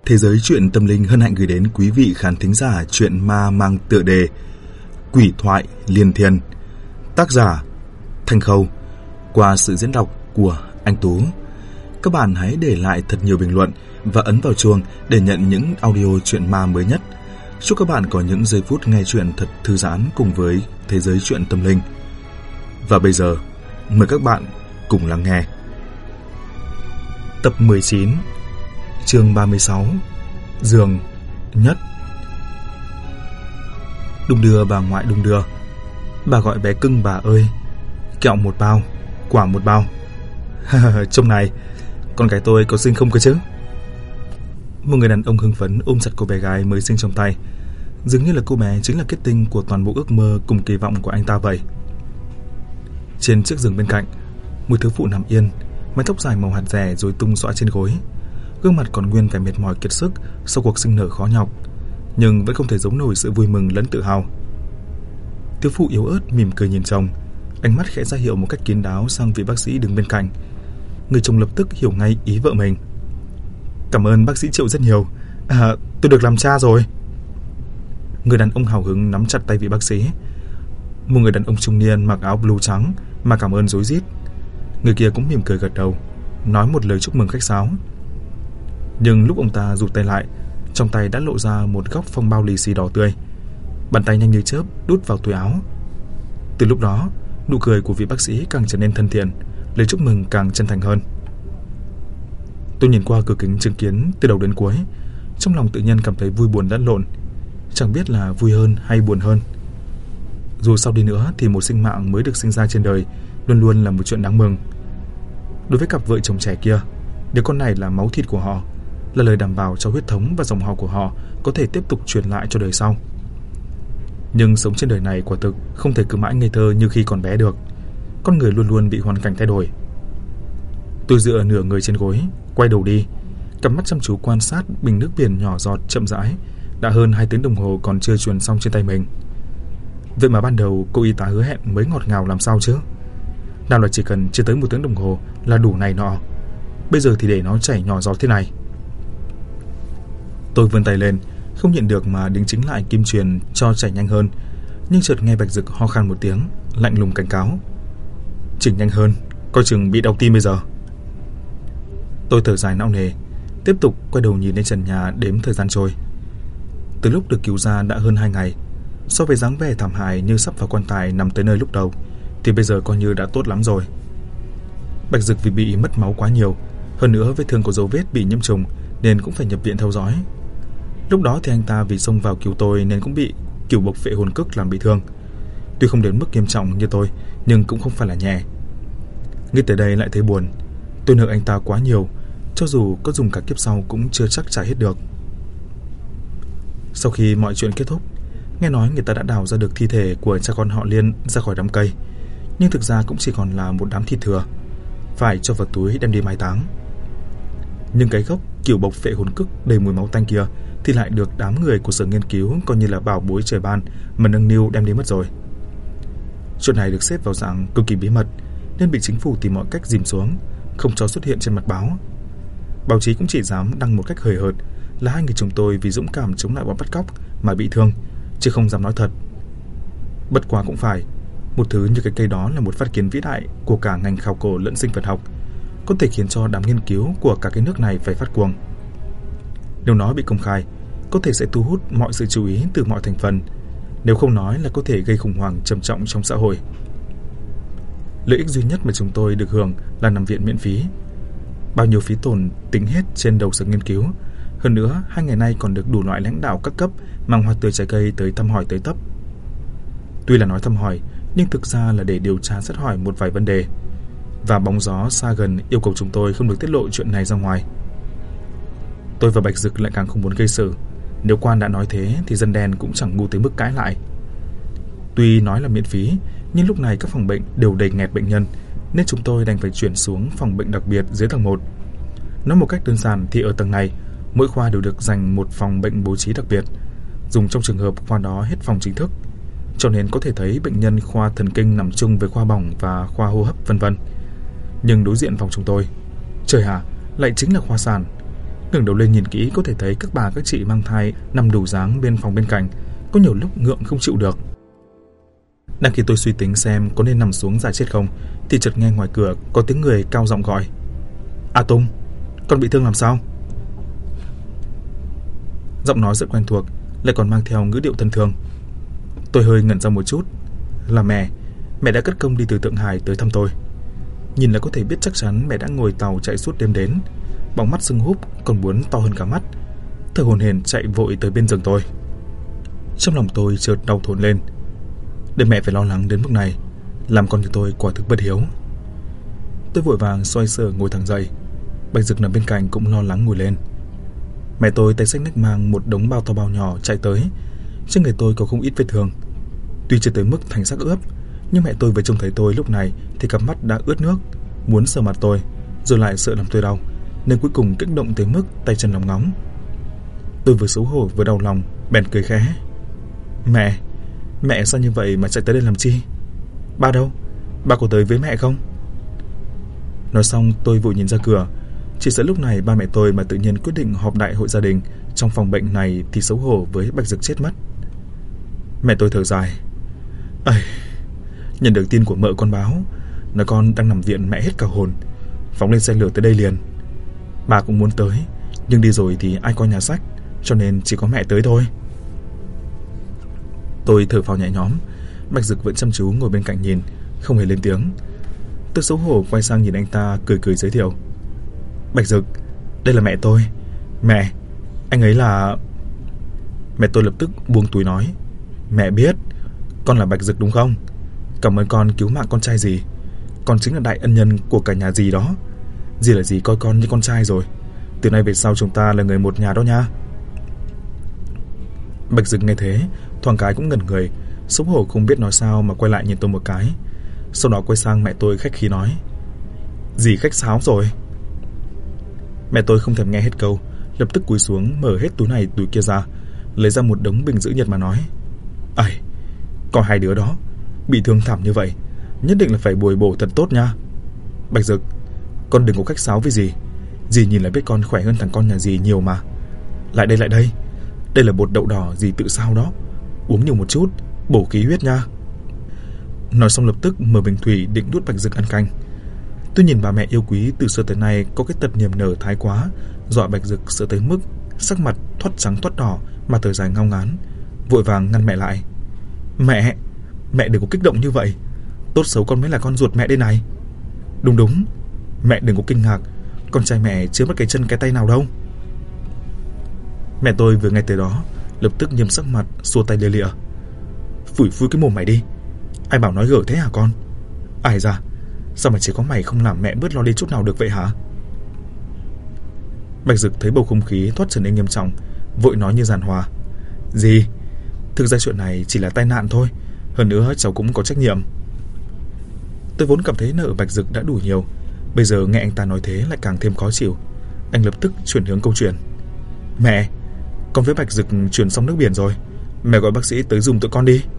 Thế giới truyện tâm linh hân hạnh gửi đến quý vị khán thính giả truyện ma mang tựa đề Quỷ thoại liên thiên, tác giả Thanh Khâu, qua sự diễn đọc của anh Tú. Các bạn hãy để lại thật nhiều bình luận và ấn vào chuông để nhận những audio truyện ma mới nhất. Chúc các bạn có những giây phút nghe truyện thật thư giãn cùng với thế giới truyện tâm linh. Và bây giờ, mời các bạn cùng lắng nghe. Tập 19, chương 36, giường nhất. Đung đưa bà ngoại đung đưa. Bà gọi bé cưng bà ơi. Kẹo một bao, quả một bao. Trông này, con gái tôi có xinh không cơ chứ? Một người đàn ông hưng phấn ôm chặt cô bé gái mới sinh trong tay. Dường như là cô bé chính là kết tinh của toàn bộ ước mơ cùng kỳ vọng của anh ta vậy. Trên chiếc giường bên cạnh, một thiếu phụ nằm yên, mái tóc dài màu hạt rẻ rồi tung xõa trên gối. Gương mặt còn nguyên vẻ mệt mỏi kiệt sức sau cuộc sinh nở khó nhọc, nhưng vẫn không thể giấu nổi sự vui mừng lẫn tự hào. Thiếu phụ yếu ớt mỉm cười nhìn chồng, ánh mắt khẽ ra hiệu một cách kín đáo sang vị bác sĩ đứng bên cạnh. Người chồng lập tức hiểu ngay ý vợ mình. Cảm ơn bác sĩ Triệu rất nhiều. Tôi được làm cha rồi. Người đàn ông hào hứng nắm chặt tay vị bác sĩ. Một người đàn ông trung niên mặc áo blue trắng mà cảm ơn rối rít. Người kia cũng mỉm cười gật đầu, nói một lời chúc mừng khách sáo. Nhưng lúc ông ta rụt tay lại, trong tay đã lộ ra một góc phong bao lì xì đỏ tươi. Bàn tay nhanh như chớp đút vào túi áo. Từ lúc đó, nụ cười của vị bác sĩ càng trở nên thân thiện, lời chúc mừng càng chân thành hơn. Tôi nhìn qua cửa kính chứng kiến từ đầu đến cuối, trong lòng tự nhiên cảm thấy vui buồn lẫn lộn, chẳng biết là vui hơn hay buồn hơn. Dù sao đi nữa thì một sinh mạng mới được sinh ra trên đời luôn luôn là một chuyện đáng mừng. Đối với cặp vợ chồng trẻ kia, đứa con này là máu thịt của họ, là lời đảm bảo cho huyết thống và dòng họ của họ có thể tiếp tục truyền lại cho đời sau. Nhưng sống trên đời này quả thực không thể cứ mãi ngây thơ như khi còn bé được. Con người luôn luôn bị hoàn cảnh thay đổi. Tôi dựa nửa người trên gối, quay đầu đi, cặp mắt chăm chú quan sát bình nước biển nhỏ giọt chậm rãi đã hơn 2 tiếng đồng hồ còn chưa truyền xong trên tay mình. Vậy mà ban đầu cô y tá hứa hẹn mới ngọt ngào làm sao chứ? Nào là chỉ cần chưa tới 1 tiếng đồng hồ là đủ này nọ, bây giờ thì để nó chảy nhỏ giọt thế này. Tôi vươn tay lên, không nhịn được mà đính chính lại kim truyền cho chảy nhanh hơn. Nhưng chợt nghe Bạch Dực ho khan một tiếng, lạnh lùng cảnh cáo: chỉnh nhanh hơn, coi chừng bị đau tim bây giờ. Tôi thở dài não nề, tiếp tục quay đầu nhìn lên trần nhà đếm thời gian trôi. Từ lúc được cứu ra đã hơn 2 ngày. So với dáng vẻ thảm hại như sắp vào quan tài nằm tới nơi lúc đầu thì bây giờ coi như đã tốt lắm rồi. Bạch Dực vì bị mất máu quá nhiều, hơn nữa vết thương có dấu vết bị nhiễm trùng nên cũng phải nhập viện theo dõi. Lúc đó thì anh ta vì xông vào cứu tôi nên cũng bị cửu bộc vệ hồn cức làm bị thương. Tuy không đến mức nghiêm trọng như tôi, nhưng cũng không phải là nhẹ. Nghĩ tới đây lại thấy buồn. Tôi nợ anh ta quá nhiều, cho dù có dùng cả kiếp sau cũng chưa chắc trả hết được. Sau khi mọi chuyện kết thúc, nghe nói người ta đã đào ra được thi thể của cha con họ Liên ra khỏi đám cây, nhưng thực ra cũng chỉ còn là một đám thịt thừa, phải cho vào túi đem đi mai táng. Nhưng cái gốc cửu bộc vệ hồn cức đầy mùi máu tanh kia thì lại được đám người của sở nghiên cứu coi như là bảo bối trời ban mà nâng niu đem đi mất rồi. Chuyện này được xếp vào dạng cực kỳ bí mật nên bị chính phủ tìm mọi cách dìm xuống, không cho xuất hiện trên mặt báo. Báo chí cũng chỉ dám đăng một cách hời hợt là hai người chồng tôi vì dũng cảm chống lại bọn bắt cóc mà bị thương, chứ không dám nói thật. Bất quá cũng phải, một thứ như cái cây đó là một phát kiến vĩ đại của cả ngành khảo cổ lẫn sinh vật học, có thể khiến cho đám nghiên cứu của cả cái nước này phải phát cuồng. Nếu nó bị công khai, có thể sẽ thu hút mọi sự chú ý từ mọi thành phần, nếu không nói là có thể gây khủng hoảng trầm trọng trong xã hội. Lợi ích duy nhất mà chúng tôi được hưởng là nằm viện miễn phí. Bao nhiêu phí tổn tính hết trên đầu sở nghiên cứu. Hơn nữa, 2 ngày nay còn được đủ loại lãnh đạo các cấp mang hoa tươi trái cây tới thăm hỏi tới tấp. Tuy là nói thăm hỏi, nhưng thực ra là để điều tra xét hỏi một vài vấn đề. Và bóng gió xa gần yêu cầu chúng tôi không được tiết lộ chuyện này ra ngoài. Tôi và Bạch Dực lại càng không muốn gây sự. Nếu quan đã nói thế thì dân đen cũng chẳng ngu tới mức cãi lại. Tuy nói là miễn phí, nhưng lúc này các phòng bệnh đều đầy nghẹt bệnh nhân, nên chúng tôi đành phải chuyển xuống phòng bệnh đặc biệt dưới tầng 1. Nói một cách đơn giản thì ở tầng này, mỗi khoa đều được dành một phòng bệnh bố trí đặc biệt, dùng trong trường hợp khoa đó hết phòng chính thức. Cho nên có thể thấy bệnh nhân khoa thần kinh nằm chung với khoa bỏng và khoa hô hấp vân vân. Nhưng đối diện phòng chúng tôi, trời hả, lại chính là khoa sản. Ngẩng đầu lên nhìn kỹ có thể thấy các bà các chị mang thai nằm đủ dáng bên phòng bên cạnh, có nhiều lúc ngượng không chịu được. Đang khi tôi suy tính xem có nên nằm xuống giả chết không, thì chợt nghe ngoài cửa có tiếng người cao giọng gọi: "A Tung, con bị thương làm sao?" Giọng nói rất quen thuộc, lại còn mang theo ngữ điệu thân thương. Tôi hơi ngẩn ra một chút. Là mẹ đã cất công đi từ Thượng Hải tới thăm tôi. Nhìn là có thể biết chắc chắn mẹ đã ngồi tàu chạy suốt đêm đến, bóng mắt sưng húp còn muốn to hơn cả mắt, thở hổn hển chạy vội tới bên giường tôi. Trong lòng tôi chợt đau thốn lên. Để mẹ phải lo lắng đến mức này, làm con như tôi quả thực bất hiếu. Tôi vội vàng xoay sở ngồi thẳng dậy. Bạch Dực nằm bên cạnh cũng lo lắng ngồi lên. Mẹ tôi tay xách nách mang một đống bao to bao nhỏ chạy tới. Trên người tôi có không ít vết thương. Tuy chưa tới mức thành xác ướp, nhưng mẹ tôi vừa trông thấy tôi lúc này thì cặp mắt đã ướt nước, muốn sờ mặt tôi, rồi lại sợ làm tôi đau, nên cuối cùng kích động tới mức tay chân lòng ngóng. Tôi vừa xấu hổ vừa đau lòng, bèn cười khẽ: Mẹ sao như vậy mà chạy tới đây làm chi? Ba đâu? Ba có tới với mẹ không?" Nói xong tôi vội nhìn ra cửa. Chỉ sợ lúc này ba mẹ tôi mà tự nhiên quyết định họp đại hội gia đình trong phòng bệnh này thì xấu hổ với Bạch Dực chết mất. Mẹ tôi thở dài: Nhận được tin của mợ con báo, nói con đang nằm viện mẹ hết cả hồn, phóng lên xe lửa tới đây liền. Bà cũng muốn tới, nhưng đi rồi thì ai coi nhà sách, cho nên chỉ có mẹ tới thôi." Tôi thở phào nhẹ nhõm. Bạch Dực vẫn chăm chú ngồi bên cạnh nhìn, không hề lên tiếng. Tôi xấu hổ quay sang nhìn anh ta, cười giới thiệu: "Bạch Dực, đây là mẹ tôi. Mẹ, anh ấy là..." Mẹ tôi lập tức buông túi nói: "Mẹ biết, con là Bạch Dực đúng không? Cảm ơn con cứu mạng con trai dì. Con chính là đại ân nhân của cả nhà dì đó. Dì là dì coi con như con trai rồi. Từ nay về sau chúng ta là người một nhà đó nha." Bạch Dực nghe thế, thoáng cái cũng ngẩn người, xấu hổ không biết nói sao mà quay lại nhìn tôi một cái. Sau đó quay sang mẹ tôi khách khí nói: "Dì khách sáo rồi." Mẹ tôi không thèm nghe hết câu, lập tức cúi xuống mở hết túi này túi kia ra, lấy ra một đống bình giữ nhiệt mà nói: "Có hai đứa đó bị thương thảm như vậy, nhất định là phải bồi bổ thật tốt nha. Bạch Dực, con đừng có khách sáo với dì. Dì nhìn là biết con khỏe hơn thằng con nhà dì nhiều mà. Lại đây, đây là bột đậu đỏ dì tự sao đó, uống nhiều một chút, bổ khí huyết nha." Nói xong lập tức mở bình thủy định đút Bạch Dực ăn canh. Tôi nhìn bà mẹ yêu quý từ xưa tới nay có cái tật niềm nở thái quá, dọa Bạch Dực sợ tới mức sắc mặt thoát trắng thoát đỏ mà thở dài ngao ngán, vội vàng ngăn mẹ lại: Mẹ đừng có kích động như vậy. Tốt xấu con mới là con ruột mẹ đây này. Đúng, mẹ đừng có kinh ngạc, con trai mẹ chưa mất cái chân cái tay nào đâu." Mẹ tôi vừa nghe tới đó lập tức nghiêm sắc mặt, xua tay lia lịa: "Phủi phui cái mồm mày đi. Ai bảo nói gở thế hả con? Ai ra, sao mà chỉ có mày không làm mẹ bớt lo đi chút nào được vậy hả?" Bạch Dực thấy bầu không khí thoát trở nên nghiêm trọng, vội nói như giàn hòa: "Dì, thực ra chuyện này chỉ là tai nạn thôi, hơn nữa cháu cũng có trách nhiệm." Tôi vốn cảm thấy nợ Bạch Dực đã đủ nhiều, bây giờ nghe anh ta nói thế lại càng thêm khó chịu. Anh lập tức chuyển hướng câu chuyện: "Mẹ, con với Bạch Dực chuyển xong nước biển rồi, mẹ gọi bác sĩ tới giùm tụi con đi."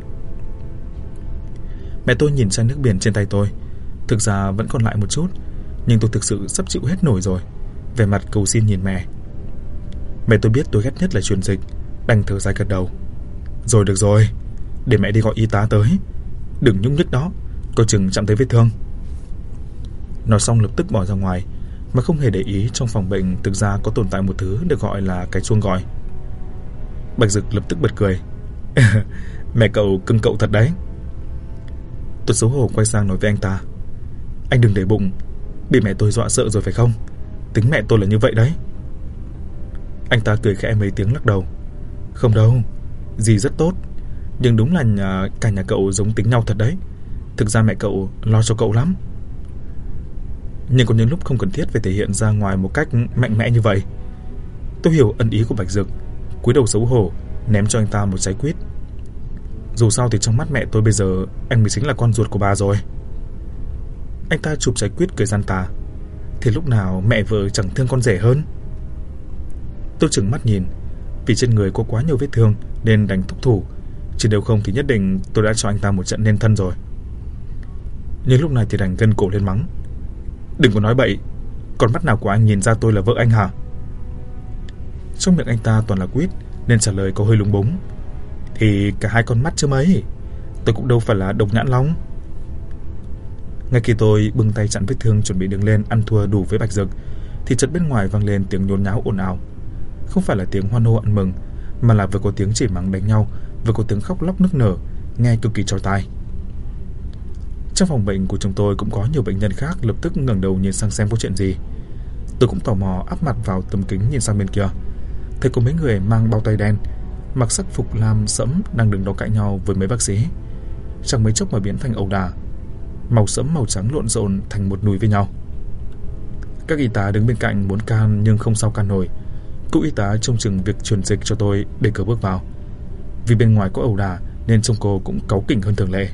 Mẹ tôi nhìn chai nước biển trên tay tôi, thực ra vẫn còn lại một chút, nhưng tôi thực sự sắp chịu hết nổi rồi, vẻ mặt cầu xin nhìn mẹ. Mẹ tôi biết tôi ghét nhất là truyền dịch, đành thở dài gật đầu: "Rồi được rồi, để mẹ đi gọi y tá tới. Đừng nhúc nhích đó, coi chừng chạm tới vết thương." Nói xong lập tức bỏ ra ngoài, mà không hề để ý trong phòng bệnh thực ra có tồn tại một thứ được gọi là cái chuông gọi. Bạch Dực lập tức bật cười: "Mẹ cậu cưng cậu thật đấy." Tôi xấu hổ quay sang nói với anh ta: "Anh đừng để bụng, bị mẹ tôi dọa sợ rồi phải không? Tính mẹ tôi là như vậy đấy." Anh ta cười khẽ mấy tiếng lắc đầu: "Không đâu, dì rất tốt, nhưng đúng là cả nhà cậu giống tính nhau thật đấy. Thực ra mẹ cậu lo cho cậu lắm. Nhưng có những lúc không cần thiết phải thể hiện ra ngoài một cách mạnh mẽ như vậy." Tôi hiểu ân ý của Bạch Dực, cúi đầu xấu hổ ném cho anh ta một trái quýt. Dù sao thì trong mắt mẹ tôi bây giờ anh mới chính là con ruột của bà rồi. Anh ta chụp trái quýt cười gian tà: "Thì lúc nào mẹ vợ chẳng thương con rể hơn." Tôi trừng mắt nhìn, vì trên người có quá nhiều vết thương nên đành thúc thủ, chứ nếu không thì nhất định tôi đã cho anh ta một trận nên thân rồi. Nhưng lúc này thì đành gân cổ lên mắng: "Đừng có nói bậy, con mắt nào của anh nhìn ra tôi là vợ anh hả?" Trong miệng anh ta toàn là quýt nên trả lời có hơi lúng búng. Thì cả hai con mắt chứ mấy, tôi cũng đâu phải là độc nhãn long. Ngay khi tôi bưng tay chặn vết thương chuẩn bị đứng lên ăn thua đủ với Bạch Dực thì chợt bên ngoài vang lên tiếng nhốn nháo ồn ào. Không phải là tiếng hoan hô ăn mừng, mà là vừa có tiếng chửi mắng đánh nhau, vừa có tiếng khóc lóc nức nở, nghe cực kỳ chói tai. Trong phòng bệnh của chúng tôi cũng có nhiều bệnh nhân khác lập tức ngẩng đầu nhìn sang xem có chuyện gì. Tôi cũng tò mò áp mặt vào tấm kính nhìn sang bên kia, thấy có mấy người mang bao tay đen, mặc sắc phục lam sẫm đang đứng đó cãi nhau với mấy bác sĩ. Chẳng mấy chốc mà biến thành ẩu đả, màu sẫm màu trắng lộn xộn thành một nùi với nhau. Các y tá đứng bên cạnh muốn can nhưng không sao can nổi. Cụ y tá trông chừng việc truyền dịch cho tôi để cửa bước vào. Vì bên ngoài có ẩu đả nên trông cô cũng cáu kỉnh hơn thường lệ.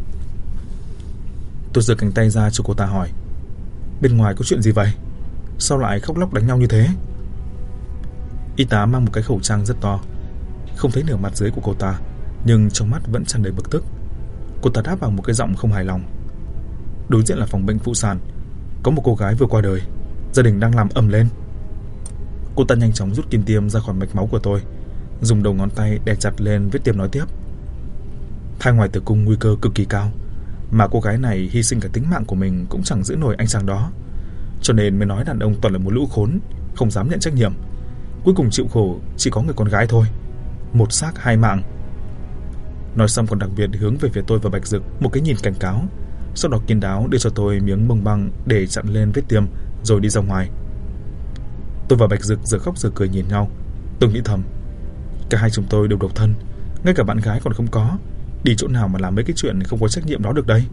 Tôi giơ cánh tay ra cho cô ta hỏi: bên ngoài có chuyện gì vậy? Sao lại khóc lóc đánh nhau như thế? Y tá mang một cái khẩu trang rất to, không thấy nửa mặt dưới của cô ta, nhưng trong mắt vẫn tràn đầy bực tức. Cô ta đáp bằng một cái giọng không hài lòng: đối diện là phòng bệnh phụ sản, có một cô gái vừa qua đời, gia đình đang làm ầm lên. Cô ta nhanh chóng rút kim tiêm ra khỏi mạch máu của tôi, dùng đầu ngón tay đè chặt lên vết tiêm nói tiếp: thai ngoài tử cung nguy cơ cực kỳ cao, mà cô gái này hy sinh cả tính mạng của mình cũng chẳng giữ nổi anh chàng đó, cho nên mới nói đàn ông toàn là một lũ khốn, không dám nhận trách nhiệm. Cuối cùng chịu khổ chỉ có người con gái thôi, một xác hai mạng. Nói xong còn đặc biệt hướng về phía tôi và Bạch Dực một cái nhìn cảnh cáo, sau đó kín đáo đưa cho tôi miếng bông băng để chặn lên vết tiêm rồi đi ra ngoài. Tôi và Bạch Dực giờ khóc giờ cười nhìn nhau. Tôi nghĩ thầm, cả hai chúng tôi đều độc thân, ngay cả bạn gái còn không có, đi chỗ nào mà làm mấy cái chuyện không có trách nhiệm đó được đây.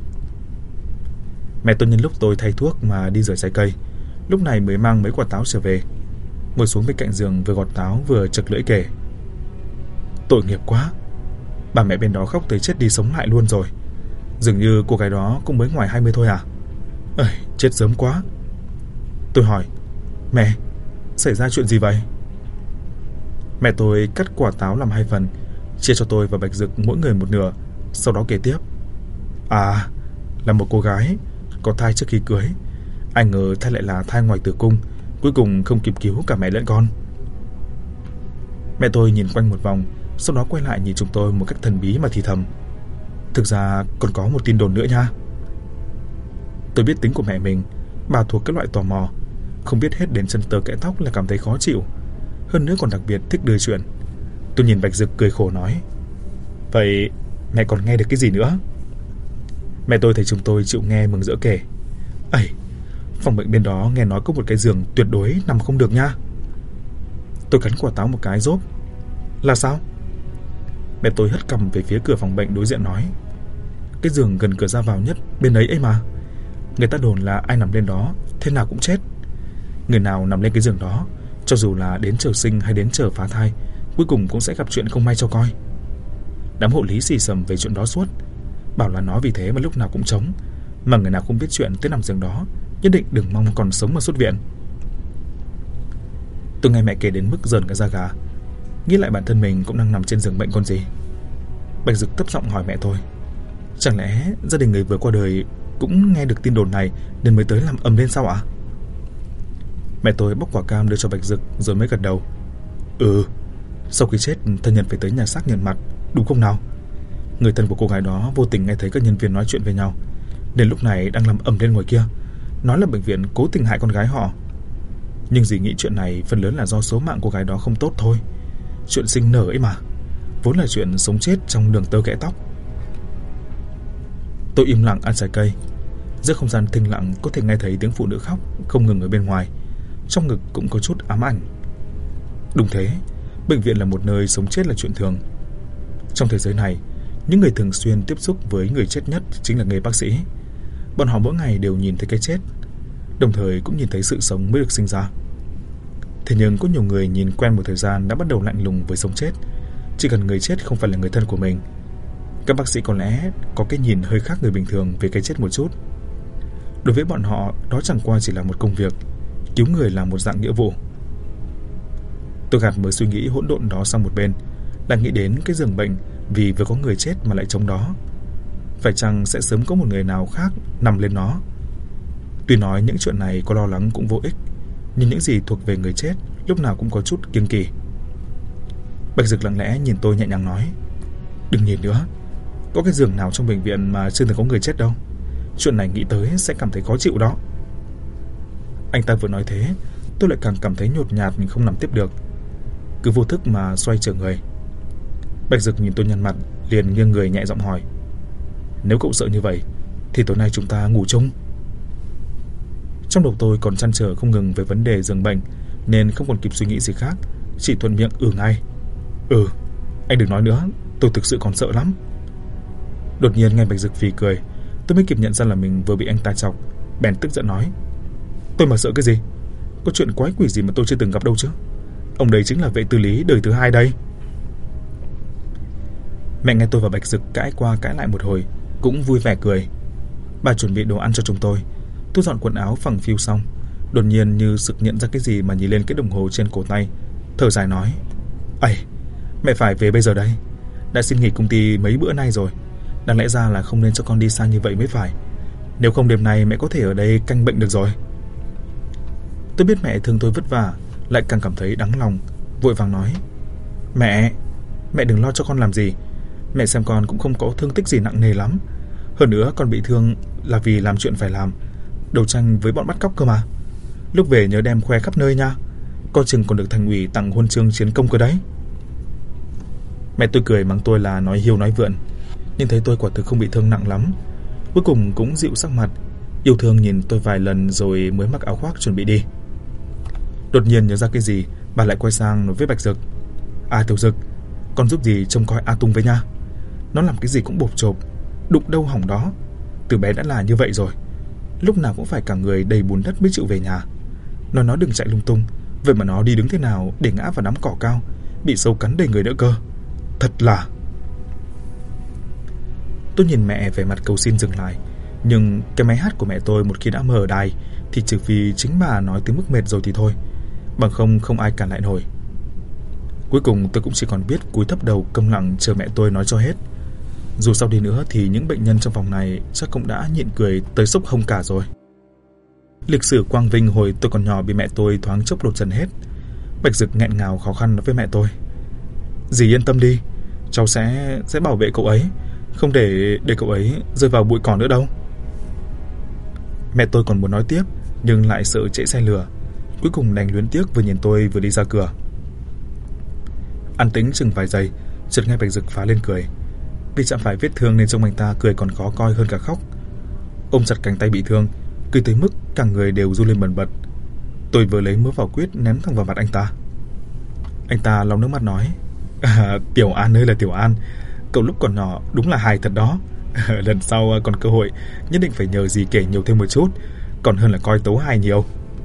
Mẹ tôi nhân lúc tôi thay thuốc mà đi rửa trái cây, lúc này mới mang mấy quả táo trở về, ngồi xuống bên cạnh giường vừa gọt táo vừa chực lưỡi kể: tội nghiệp quá, bà mẹ bên đó khóc tới chết đi sống lại luôn rồi. Dường như cô gái đó cũng mới ngoài 20 thôi à? Chết sớm quá. Tôi hỏi: mẹ, xảy ra chuyện gì vậy? Mẹ tôi cắt quả táo làm hai phần, chia cho tôi và Bạch Dực mỗi người một nửa, sau đó kể tiếp: à, là một cô gái có thai trước khi cưới, ai ngờ thai lại là thai ngoài tử cung, cuối cùng không kịp cứu cả mẹ lẫn con. Mẹ tôi nhìn quanh một vòng, sau đó quay lại nhìn chúng tôi một cách thần bí mà thì thầm: thực ra còn có một tin đồn nữa nha. Tôi biết tính của mẹ mình, bà thuộc cái loại tò mò, không biết hết đến chân tơ kẽ tóc là cảm thấy khó chịu, hơn nữa còn đặc biệt thích đưa chuyện. Tôi nhìn Bạch Dực cười khổ nói: vậy mẹ còn nghe được cái gì nữa? Mẹ tôi thấy chúng tôi chịu nghe mừng rỡ kể: phòng bệnh bên đó nghe nói có một cái giường tuyệt đối nằm không được nha. Tôi cắn quả táo một cái rốp: là sao? Mẹ tôi hất cằm về phía cửa phòng bệnh đối diện nói: cái giường gần cửa ra vào nhất bên ấy mà. Người ta đồn là ai nằm lên đó thế nào cũng chết. Người nào nằm lên cái giường đó, cho dù là đến chờ sinh hay đến chờ phá thai, cuối cùng cũng sẽ gặp chuyện không may cho coi. Đám hộ lý xì xầm về chuyện đó suốt, bảo là nó vì thế mà lúc nào cũng trống, mà người nào không biết chuyện tới nằm giường đó nhất định đừng mong còn sống mà xuất viện. Tôi nghe mẹ kể đến mức rợn cả da gà, nghĩ lại bản thân mình cũng đang nằm trên giường bệnh còn gì. Bạch Dực thấp giọng hỏi mẹ tôi: chẳng lẽ gia đình người vừa qua đời cũng nghe được tin đồn này nên mới tới làm ầm lên sao ạ? Mẹ tôi bóc quả cam đưa cho Bạch Dực rồi mới gật đầu: sau khi chết thân nhân phải tới nhà xác nhận mặt, đúng không nào? Người thân của cô gái đó vô tình nghe thấy các nhân viên nói chuyện với nhau, nên lúc này đang làm ầm lên ngoài kia, nói là bệnh viện cố tình hại con gái họ. Nhưng dì nghĩ chuyện này phần lớn là do số mạng cô gái đó không tốt thôi. Chuyện sinh nở ấy mà, vốn là chuyện sống chết trong đường tơ kẽ tóc. Tôi im lặng ăn trái cây. Giữa không gian thinh lặng có thể nghe thấy tiếng phụ nữ khóc không ngừng ở bên ngoài, trong ngực cũng có chút ám ảnh. Đúng thế, bệnh viện là một nơi sống chết là chuyện thường. Trong thế giới này, những người thường xuyên tiếp xúc với người chết nhất chính là người bác sĩ. Bọn họ mỗi ngày đều nhìn thấy cái chết, đồng thời cũng nhìn thấy sự sống mới được sinh ra. Thế nhưng có nhiều người nhìn quen một thời gian đã bắt đầu lạnh lùng với sống chết, chỉ cần người chết không phải là người thân của mình. Các bác sĩ có lẽ có cái nhìn hơi khác người bình thường về cái chết một chút. Đối với bọn họ, đó chẳng qua chỉ là một công việc, cứu người là một dạng nghĩa vụ. Tôi gạt mới suy nghĩ hỗn độn đó sang một bên, đang nghĩ đến cái giường bệnh vì vừa có người chết mà lại trống đó. Phải chăng sẽ sớm có một người nào khác nằm lên nó? Tuy nói những chuyện này có lo lắng cũng vô ích, nhưng những gì thuộc về người chết lúc nào cũng có chút kiêng kỵ. Bạch Dực lặng lẽ nhìn tôi nhẹ nhàng nói: "Đừng nhìn nữa, có cái giường nào trong bệnh viện mà chưa từng có người chết đâu. Chuyện này nghĩ tới sẽ cảm thấy khó chịu đó." Anh ta vừa nói thế, tôi lại càng cảm thấy nhột nhạt không nằm tiếp được, cứ vô thức mà xoay trở người. Bạch Dực nhìn tôi nhăn mặt, liền nghiêng người nhẹ giọng hỏi: "Nếu cậu sợ như vậy thì tối nay chúng ta ngủ chung." Trong đầu tôi còn trăn trở không ngừng về vấn đề giường bệnh, nên không còn kịp suy nghĩ gì khác, chỉ thuận miệng ngay: Anh đừng nói nữa, tôi thực sự còn sợ lắm." Đột nhiên nghe Bạch Dực phì cười, tôi mới kịp nhận ra là mình vừa bị anh ta chọc, bèn tức giận nói: "Tôi mà sợ cái gì? Có chuyện quái quỷ gì mà tôi chưa từng gặp đâu chứ? Ông đấy chính là vệ tư lý đời thứ 2 đây." Mẹ nghe tôi và Bạch Dực cãi qua cãi lại một hồi, cũng vui vẻ cười. Bà chuẩn bị đồ ăn cho chúng tôi. Tôi dọn quần áo phẳng phiu xong, đột nhiên như sực nhận ra cái gì mà nhìn lên cái đồng hồ trên cổ tay, thở dài nói: "Ây, mẹ phải về bây giờ đây. Đã xin nghỉ công ty mấy bữa nay rồi. Đáng lẽ ra là không nên cho con đi xa như vậy mới phải. Nếu không đêm nay mẹ có thể ở đây canh bệnh được rồi." Tôi biết mẹ thương tôi vất vả, lại càng cảm thấy đắng lòng, vội vàng nói: Mẹ đừng lo cho con làm gì. Mẹ xem con cũng không có thương tích gì nặng nề lắm. Hơn nữa con bị thương là vì làm chuyện phải làm, đấu tranh với bọn bắt cóc cơ mà. Lúc về nhớ đem khoe khắp nơi nha, coi chừng còn được thành ủy tặng huân chương chiến công cơ đấy." Mẹ tôi cười mắng tôi là nói hiêu nói vượn, nhưng thấy tôi quả thực không bị thương nặng lắm, cuối cùng cũng dịu sắc mặt, yêu thương nhìn tôi vài lần rồi mới mặc áo khoác chuẩn bị đi. Đột nhiên nhớ ra cái gì, bà lại quay sang nói với Bạch Dực: "Tiểu Dực, con giúp gì trông coi A Tung với nha. Nó làm cái gì cũng bộp chộp, đụng đâu hỏng đó. Từ bé đã là như vậy rồi, lúc nào cũng phải cả người đầy bùn đất mới chịu về nhà. Nó đừng chạy lung tung, vậy mà nó đi đứng thế nào để ngã vào đám cỏ cao, bị sâu cắn đầy người nữa cơ. Thật là..." Tôi nhìn mẹ vẻ mặt cầu xin dừng lại, nhưng cái máy hát của mẹ tôi một khi đã mở đài thì trừ phi chính bà nói tới mức mệt rồi thì thôi, bằng không ai cản lại nổi. Cuối cùng tôi cũng chỉ còn biết cúi thấp đầu câm lặng chờ mẹ tôi nói cho hết. Dù sao đi nữa thì những bệnh nhân trong phòng này chắc cũng đã nhịn cười tới sốc hông cả rồi. Lịch sử quang vinh hồi tôi còn nhỏ bị mẹ tôi thoáng chốc lột dần hết. Bạch Dực nghẹn ngào khó khăn nói với mẹ tôi: "Dì yên tâm đi, cháu sẽ bảo vệ cậu ấy, không để cậu ấy rơi vào bụi cỏ nữa đâu." Mẹ tôi còn muốn nói tiếp nhưng lại sợ trễ xe lửa, cuối cùng đành luyến tiếc vừa nhìn tôi vừa đi ra cửa. An tĩnh chừng vài giây, chợt nghe Bạch Dực phá lên cười. Vì chạm phải vết thương nên trông anh ta cười còn khó coi hơn cả khóc. Ôm chặt cánh tay bị thương, cười tới mức cả người đều run lên bần bật. Tôi vừa lấy mớ vỏ quýt ném thẳng vào mặt anh ta. Anh ta lau nước mắt nói: "Tiểu An ơi là Tiểu An, cậu lúc còn nhỏ đúng là hài thật đó. Lần sau còn cơ hội nhất định phải nhờ dì kể nhiều thêm một chút, còn hơn là coi tấu hài nhiều."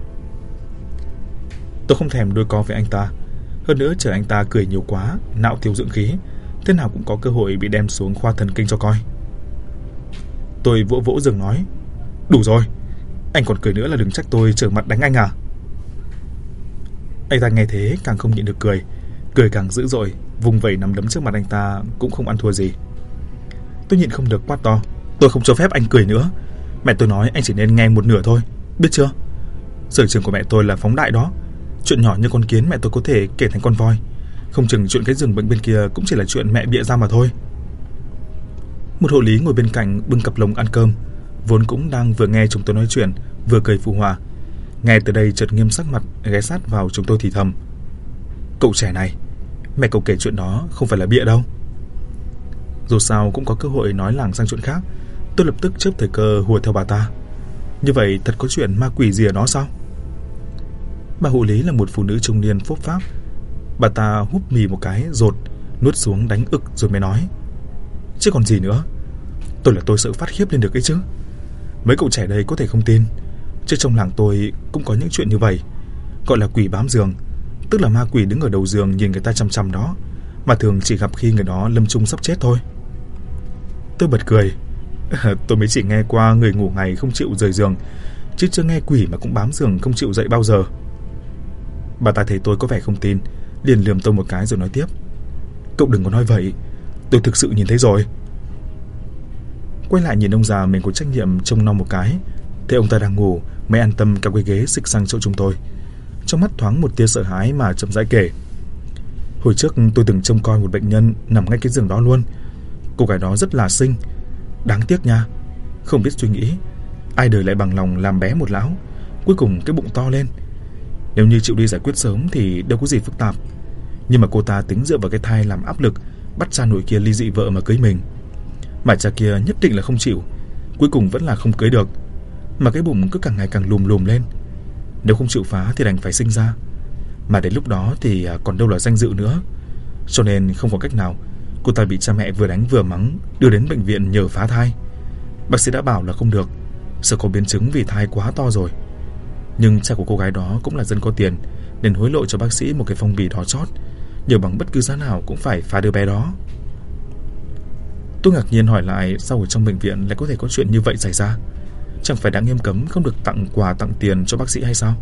Tôi không thèm đôi co với anh ta. Hơn nữa chờ anh ta cười nhiều quá, não thiếu dưỡng khí, thế nào cũng có cơ hội bị đem xuống khoa thần kinh cho coi. Tôi vỗ vỗ giường nói: "Đủ rồi, anh còn cười nữa là đừng trách tôi trở mặt đánh anh à." Anh ta nghe thế càng không nhịn được cười càng dữ dội, vùng vẩy nắm đấm trước mặt anh ta cũng không ăn thua gì. Tôi nhịn không được quát to: "Tôi không cho phép anh cười nữa. Mẹ tôi nói anh chỉ nên nghe một nửa thôi, biết chưa? Sở trường của mẹ tôi là phóng đại đó. Chuyện nhỏ như con kiến mẹ tôi có thể kể thành con voi. Không chừng chuyện cái giường bệnh bên kia cũng chỉ là chuyện mẹ bịa ra mà thôi." Một hộ lý ngồi bên cạnh bưng cặp lồng ăn cơm, vốn cũng đang vừa nghe chúng tôi nói chuyện vừa cười phụ họa, nghe từ đây chợt nghiêm sắc mặt ghé sát vào chúng tôi thì thầm: "Cậu trẻ này, mẹ cậu kể chuyện đó không phải là bịa đâu." Dù sao cũng có cơ hội nói lảng sang chuyện khác, tôi lập tức chớp thời cơ hùa theo bà ta: "Như vậy thật có chuyện ma quỷ gì ở đó sao?" Bà hộ lý là một phụ nữ trung niên phốp pháp. Bà ta húp mì một cái rột, nuốt xuống đánh ực rồi mới nói: "Chứ còn gì nữa, tôi sợ phát khiếp lên được ấy chứ. Mấy cậu trẻ đây có thể không tin, chứ trong làng tôi cũng có những chuyện như vậy. Gọi là quỷ bám giường, tức là ma quỷ đứng ở đầu giường nhìn người ta chằm chằm đó, mà thường chỉ gặp khi người đó lâm chung sắp chết thôi." Tôi bật cười. Tôi mới chỉ nghe qua người ngủ ngày không chịu rời giường, chứ chưa nghe quỷ mà cũng bám giường không chịu dậy bao giờ. Bà ta thấy tôi có vẻ không tin, liền lườm tôi một cái rồi nói tiếp: "Cậu đừng có nói vậy, tôi thực sự nhìn thấy rồi." Quay lại nhìn ông già mình có trách nhiệm trông nom một cái, thấy ông ta đang ngủ mới an tâm kéo cái ghế xích sang chỗ chúng tôi. trong mắt thoáng một tia sợ hãi mà chậm rãi kể. Hồi trước tôi từng trông coi một bệnh nhân nằm ngay cái giường đó luôn. Cô gái đó rất là xinh. Đáng tiếc nha, không biết suy nghĩ, ai đời lại bằng lòng làm bé một lão, cuối cùng cái bụng to lên. Nếu như chịu đi giải quyết sớm thì đâu có gì phức tạp. Nhưng mà cô ta tính dựa vào cái thai làm áp lực, bắt cha nội kia ly dị vợ mà cưới mình. Mà cha kia nhất định là không chịu, cuối cùng vẫn là không cưới được. Mà cái bụng cứ càng ngày càng lùm lùm lên. Nếu không chịu phá thì đành phải sinh ra. Mà đến lúc đó thì còn đâu là danh dự nữa. Cho nên không có cách nào, cô ta bị cha mẹ vừa đánh vừa mắng, đưa đến bệnh viện nhờ phá thai. Bác sĩ đã bảo là không được, sợ có biến chứng vì thai quá to rồi. Nhưng cha của cô gái đó cũng là dân có tiền, nên hối lộ cho bác sĩ một cái phong bì đỏ chót, nhờ bằng bất cứ giá nào cũng phải phá đứa bé đó. Tôi ngạc nhiên hỏi lại, sao ở trong bệnh viện lại có thể có chuyện như vậy xảy ra? Chẳng phải đã nghiêm cấm không được tặng quà tặng tiền cho bác sĩ hay sao?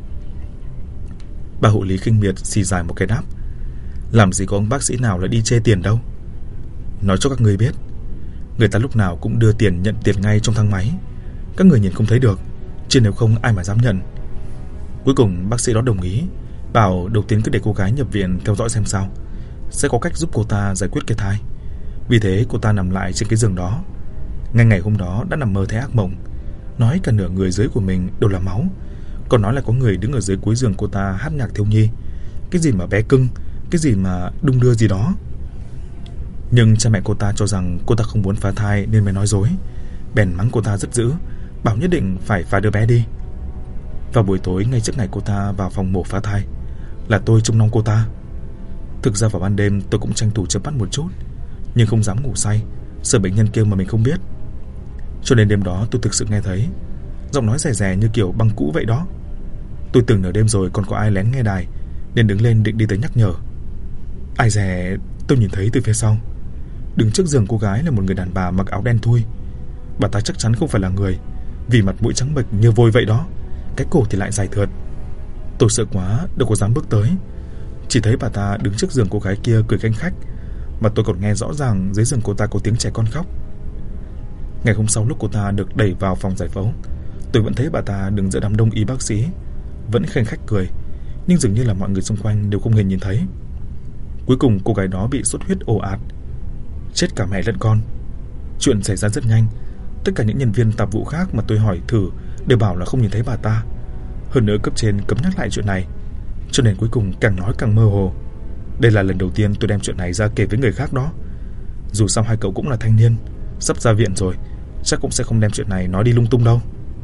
Bà hộ lý khinh miệt xì dài một cái đáp: làm gì có ông bác sĩ nào lại đi chê tiền đâu. Nói cho các người biết, người ta lúc nào cũng đưa tiền nhận tiền ngay trong thang máy. Các người nhìn không thấy được, chứ nếu không ai mà dám nhận. Cuối cùng bác sĩ đó đồng ý, bảo đầu tiên cứ để cô gái nhập viện theo dõi xem sao, sẽ có cách giúp cô ta giải quyết cái thai. Vì thế cô ta nằm lại trên cái giường đó. Ngay ngày hôm đó đã nằm mơ thấy ác mộng, nói cả nửa người dưới của mình đều là máu. Còn nói là có người đứng ở dưới cuối giường cô ta hát nhạc thiếu nhi, cái gì mà bé cưng, cái gì mà đung đưa gì đó. Nhưng cha mẹ cô ta cho rằng cô ta không muốn phá thai nên mới nói dối, bèn mắng cô ta rất dữ, bảo nhất định phải phá đứa bé đi. Vào buổi tối ngay trước ngày cô ta vào phòng mổ phá thai, là tôi trông nom cô ta. Thực ra vào ban đêm tôi cũng tranh thủ chớp mắt một chút, nhưng không dám ngủ say, sợ bệnh nhân kêu mà mình không biết. Cho nên đêm đó tôi thực sự nghe thấy giọng nói rè rè như kiểu băng cũ vậy đó. Tôi tưởng nửa đêm rồi còn có ai lén nghe đài, nên đứng lên định đi tới nhắc nhở. Ai dè tôi nhìn thấy từ phía sau, đứng trước giường cô gái là một người đàn bà mặc áo đen thui. Bà ta chắc chắn không phải là người, vì mặt mũi trắng bệch như vôi vậy đó, cái cổ thì lại dài thượt. Tôi sợ quá đâu có dám bước tới, chỉ thấy bà ta đứng trước giường cô gái kia cười khanh khách, mà tôi còn nghe rõ ràng dưới giường cô ta có tiếng trẻ con khóc. Ngày hôm sau lúc cô ta được đẩy vào phòng giải phẫu, tôi vẫn thấy bà ta đứng giữa đám đông y bác sĩ, vẫn khanh khách cười, nhưng dường như là mọi người xung quanh đều không hề nhìn thấy. Cuối cùng cô gái đó bị xuất huyết ồ ạt, chết cả mẹ lẫn con. Chuyện xảy ra rất nhanh, tất cả những nhân viên tạp vụ khác mà tôi hỏi thử đều bảo là không nhìn thấy bà ta. Hơn nữa cấp trên cấm nhắc lại chuyện này, cho nên cuối cùng càng nói càng mơ hồ. Đây là lần đầu tiên tôi đem chuyện này ra kể với người khác đó. Dù sao hai cậu cũng là thanh niên, sắp ra viện rồi, chắc cũng sẽ không đem chuyện này nói đi lung tung đâu.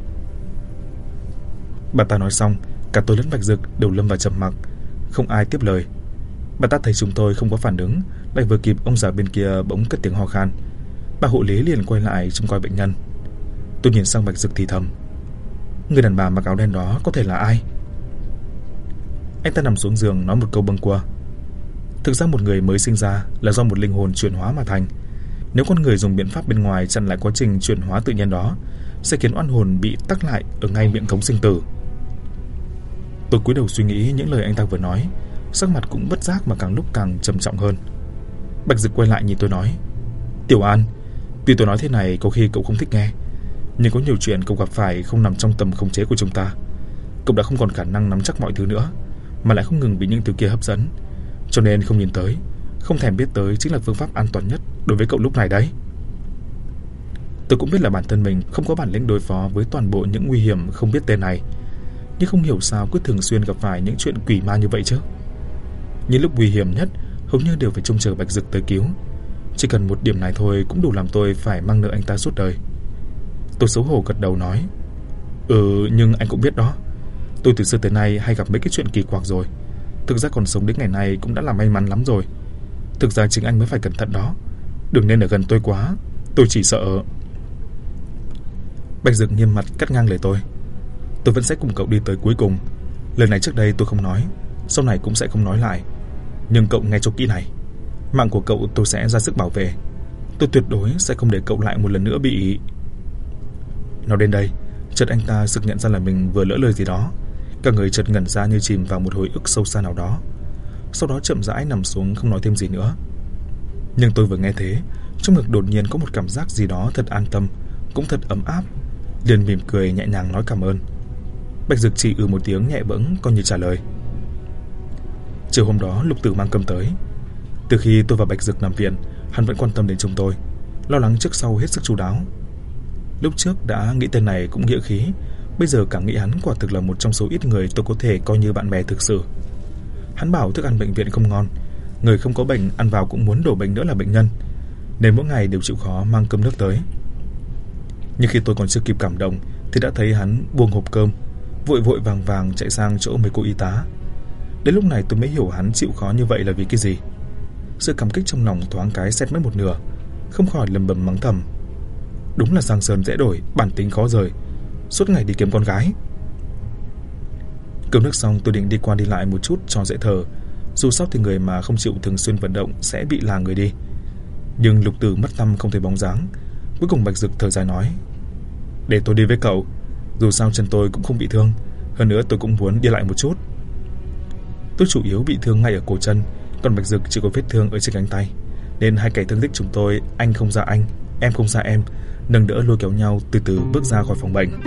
Bà ta nói xong, cả tôi lẫn Bạch Dực đều lâm vào trầm mặc, không ai tiếp lời. Bà ta thấy chúng tôi không có phản ứng, lại vừa kịp ông già bên kia bỗng cất tiếng ho khan. Bà hộ lý liền quay lại trông coi bệnh nhân. Tôi nhìn sang Bạch Dực thì thầm, người đàn bà mặc áo đen đó có thể là ai? Anh ta nằm xuống giường nói một câu bâng quơ. Thực ra một người mới sinh ra là do một linh hồn chuyển hóa mà thành. Nếu con người dùng biện pháp bên ngoài chặn lại quá trình chuyển hóa tự nhiên đó, sẽ khiến oan hồn bị tắc lại ở ngay miệng cống sinh tử. Tôi cúi đầu suy nghĩ những lời anh ta vừa nói, sắc mặt cũng bất giác mà càng lúc càng trầm trọng hơn. Bạch Dực quay lại nhìn tôi nói, Tiểu An, tuy tôi nói thế này có khi cậu không thích nghe, nhưng có nhiều chuyện cậu gặp phải không nằm trong tầm khống chế của chúng ta. Cậu đã không còn khả năng nắm chắc mọi thứ nữa, mà lại không ngừng bị những thứ kia hấp dẫn, cho nên không nhìn tới, không thèm biết tới chính là phương pháp an toàn nhất đối với cậu lúc này đấy. Tôi cũng biết là bản thân mình không có bản lĩnh đối phó với toàn bộ những nguy hiểm không biết tên này, nhưng không hiểu sao cứ thường xuyên gặp phải những chuyện quỷ ma như vậy chứ. Những lúc nguy hiểm nhất hầu như đều phải trông chờ Bạch Dực tới cứu. Chỉ cần một điểm này thôi cũng đủ làm tôi phải mang nợ anh ta suốt đời. Tôi xấu hổ gật đầu nói, nhưng anh cũng biết đó, tôi từ xưa tới nay hay gặp mấy cái chuyện kỳ quặc rồi. Thực ra còn sống đến ngày này cũng đã là may mắn lắm rồi. Thực ra chính anh mới phải cẩn thận đó, đừng nên ở gần tôi quá, tôi chỉ sợ. Bạch Dực nghiêm mặt cắt ngang lời tôi vẫn sẽ cùng cậu đi tới cuối cùng. Lời này trước đây tôi không nói, sau này cũng sẽ không nói lại. Nhưng cậu nghe cho kỹ này, mạng của cậu tôi sẽ ra sức bảo vệ. Tôi tuyệt đối sẽ không để cậu lại một lần nữa bị... Nói đến đây, chợt anh ta sực nhận ra là mình vừa lỡ lời gì đó. Cả người chợt ngẩn ra như chìm vào một hồi ức sâu xa nào đó, sau đó chậm rãi nằm xuống không nói thêm gì nữa. Nhưng tôi vừa nghe thế, trong ngực đột nhiên có một cảm giác gì đó thật an tâm, cũng thật ấm áp, liền mỉm cười nhẹ nhàng nói cảm ơn. Bạch Dực chỉ một tiếng nhẹ bẫng coi như trả lời. Chiều hôm đó Lục Tử mang cơm tới. Từ khi tôi và Bạch Dực nằm viện, hắn vẫn quan tâm đến chúng tôi, lo lắng trước sau hết sức chu đáo. Lúc trước đã nghĩ tên này cũng nghĩa khí, bây giờ cảm nghĩ hắn quả thực là một trong số ít người tôi có thể coi như bạn bè thực sự. Hắn bảo thức ăn bệnh viện không ngon, người không có bệnh ăn vào cũng muốn đổ bệnh nữa là bệnh nhân, nên mỗi ngày đều chịu khó mang cơm nước tới. Nhưng khi tôi còn chưa kịp cảm động thì đã thấy hắn buông hộp cơm, vội vội vàng vàng chạy sang chỗ mấy cô y tá. Đến lúc này tôi mới hiểu hắn chịu khó như vậy là vì cái gì. Sự cảm kích trong lòng thoáng cái xẹt mất một nửa, không khỏi lầm bầm mắng thầm. Đúng là Giang Sơn dễ đổi, bản tính khó rời, suốt ngày đi kiếm con gái. Cơm nước xong tôi định đi qua đi lại một chút cho dễ thở, dù sao thì người mà không chịu thường xuyên vận động sẽ bị là người đi. Nhưng Lục Tử mất tăm không thấy bóng dáng. Cuối cùng Bạch Dực thở dài nói: để tôi đi với cậu, dù sao chân tôi cũng không bị thương, hơn nữa tôi cũng muốn đi lại một chút. Tôi chủ yếu bị thương ngay ở cổ chân, còn Bạch Dực chỉ có vết thương ở trên cánh tay, nên hai kẻ thương tích chúng tôi, anh không ra anh, em không ra em, nâng đỡ lôi kéo nhau từ từ bước ra khỏi phòng bệnh.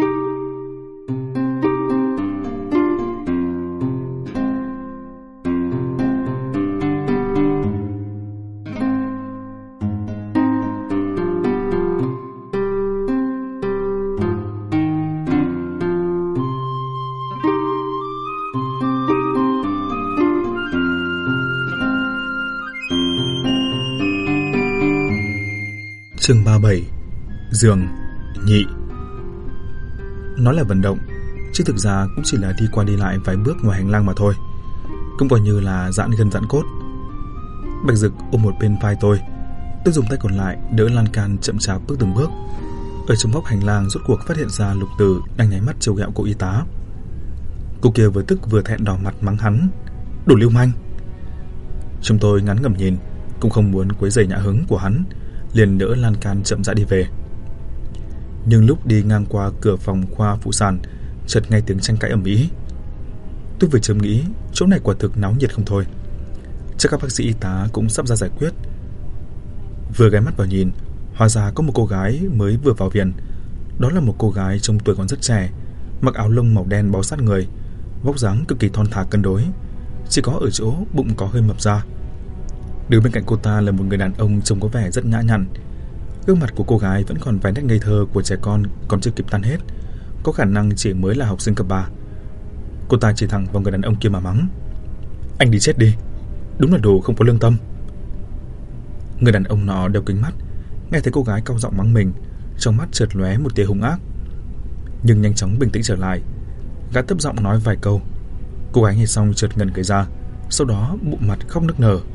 Chương 37. Giường nhị. Nói là vận động, chứ thực ra cũng chỉ là đi qua đi lại vài bước ngoài hành lang mà thôi, cũng coi như là giãn gân giãn cốt. Bạch Dực ôm một bên vai tôi dùng tay còn lại đỡ lan can chậm chạp bước từng bước. Ở trong góc hành lang rốt cuộc phát hiện ra Lục Tử đang nháy mắt trêu ghẹo cô y tá. Cô kia vừa tức vừa thẹn đỏ mặt mắng hắn: đồ lưu manh. Chúng tôi ngán ngẩm nhìn, cũng không muốn quấy rầy nhã hứng của hắn, liền đỡ lan can chậm rãi đi về. Nhưng lúc đi ngang qua cửa phòng khoa phụ sản, chợt nghe tiếng tranh cãi ầm ĩ. Tôi vừa chợt nghĩ chỗ này quả thực náo nhiệt không thôi, chắc các bác sĩ y tá cũng sắp ra giải quyết. Vừa ghé mắt vào nhìn, hóa ra có một cô gái mới vừa vào viện. Đó là một cô gái trông tuổi còn rất trẻ, mặc áo lông màu đen bó sát người, vóc dáng cực kỳ thon thả cân đối, chỉ có ở chỗ bụng có hơi mập ra. Đứng bên cạnh cô ta là một người đàn ông trông có vẻ rất nhã nhặn. Gương mặt của cô gái vẫn còn vài nét ngây thơ của trẻ con còn chưa kịp tan hết, có khả năng chỉ mới là học sinh cấp 3. Cô ta chỉ thẳng vào người đàn ông kia mà mắng: anh đi chết đi, đúng là đồ không có lương tâm. Người đàn ông nọ đeo kính mắt, nghe thấy cô gái cau giọng mắng mình, trong mắt chợt lóe một tia hung ác, nhưng nhanh chóng bình tĩnh trở lại. Gã thấp giọng nói vài câu. Cô gái nghe xong chợt ngẩn người ra, sau đó bụng mặt khóc nức nở.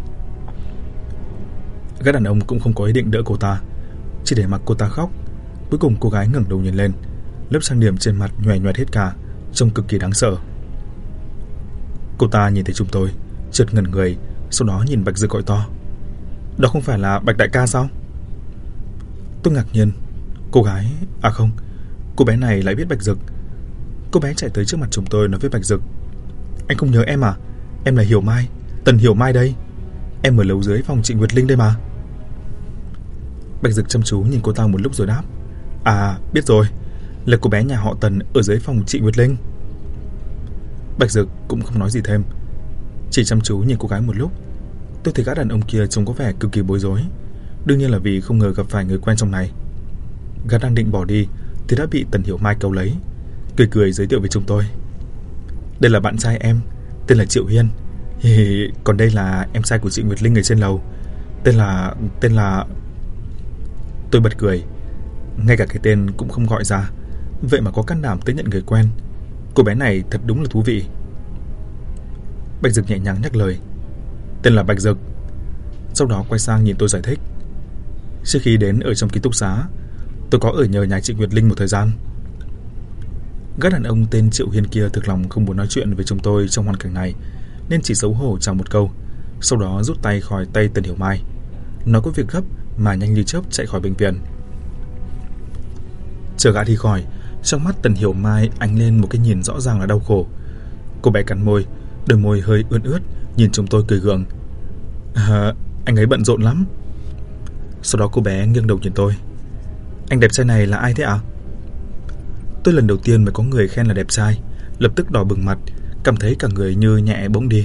Gã đàn ông cũng không có ý định đỡ cô ta, chỉ để mặc cô ta khóc. Cuối cùng cô gái ngẩng đầu nhìn lên, lớp trang điểm trên mặt nhòe nhòe hết cả, trông cực kỳ đáng sợ. Cô ta nhìn thấy chúng tôi, chợt ngẩn người, sau đó nhìn Bạch Dực gọi to: đó không phải là Bạch đại ca sao? Tôi ngạc nhiên. Cô gái, à không, cô bé này lại biết Bạch Dực. Cô bé chạy tới trước mặt chúng tôi nói với Bạch Dực: anh không nhớ em à? Em là Hiểu Mai, Tần Hiểu Mai đây. Em ở lầu dưới phòng chị Nguyệt Linh đây mà. Bạch Dực chăm chú nhìn cô ta một lúc rồi đáp: à, biết rồi, là cô bé nhà họ Tần ở dưới phòng chị Nguyệt Linh. Bạch Dực cũng không nói gì thêm, chỉ chăm chú nhìn cô gái một lúc. Tôi thấy gã đàn ông kia trông có vẻ cực kỳ bối rối, đương nhiên là vì không ngờ gặp phải người quen trong này. Gã đang định bỏ đi thì đã bị Tần Hiểu Mai kéo lấy, cười cười giới thiệu với chúng tôi: đây là bạn trai em, tên là Triệu Hiên. Còn đây là em trai của chị Nguyệt Linh ở trên lầu, tên là... Tôi bật cười, ngay cả cái tên cũng không gọi ra, vậy mà có can đảm tới nhận người quen. Cô bé này thật đúng là thú vị. Bạch Dực nhẹ nhàng nhắc lời: tên là Bạch Dực. Sau đó quay sang nhìn tôi giải thích: trước khi đến ở trong ký túc xá, tôi có ở nhờ nhà chị Nguyệt Linh một thời gian. Gã đàn ông tên Triệu Hiên kia thực lòng không muốn nói chuyện với chúng tôi trong hoàn cảnh này, nên chỉ xấu hổ chào một câu, sau đó rút tay khỏi tay Tần Hiểu Mai, nói có việc gấp mà nhanh như chớp chạy khỏi bệnh viện. Chờ gã đi khỏi, trong mắt Tần Hiểu Mai ánh lên một cái nhìn rõ ràng là đau khổ. Cô bé cắn môi, đôi môi hơi ươn ướt, nhìn chúng tôi cười gượng: anh ấy bận rộn lắm. Sau đó cô bé nghiêng đầu nhìn tôi: anh đẹp trai này là ai thế ạ? Tôi lần đầu tiên mới có người khen là đẹp trai, lập tức đỏ bừng mặt, cảm thấy cả người như nhẹ bỗng đi,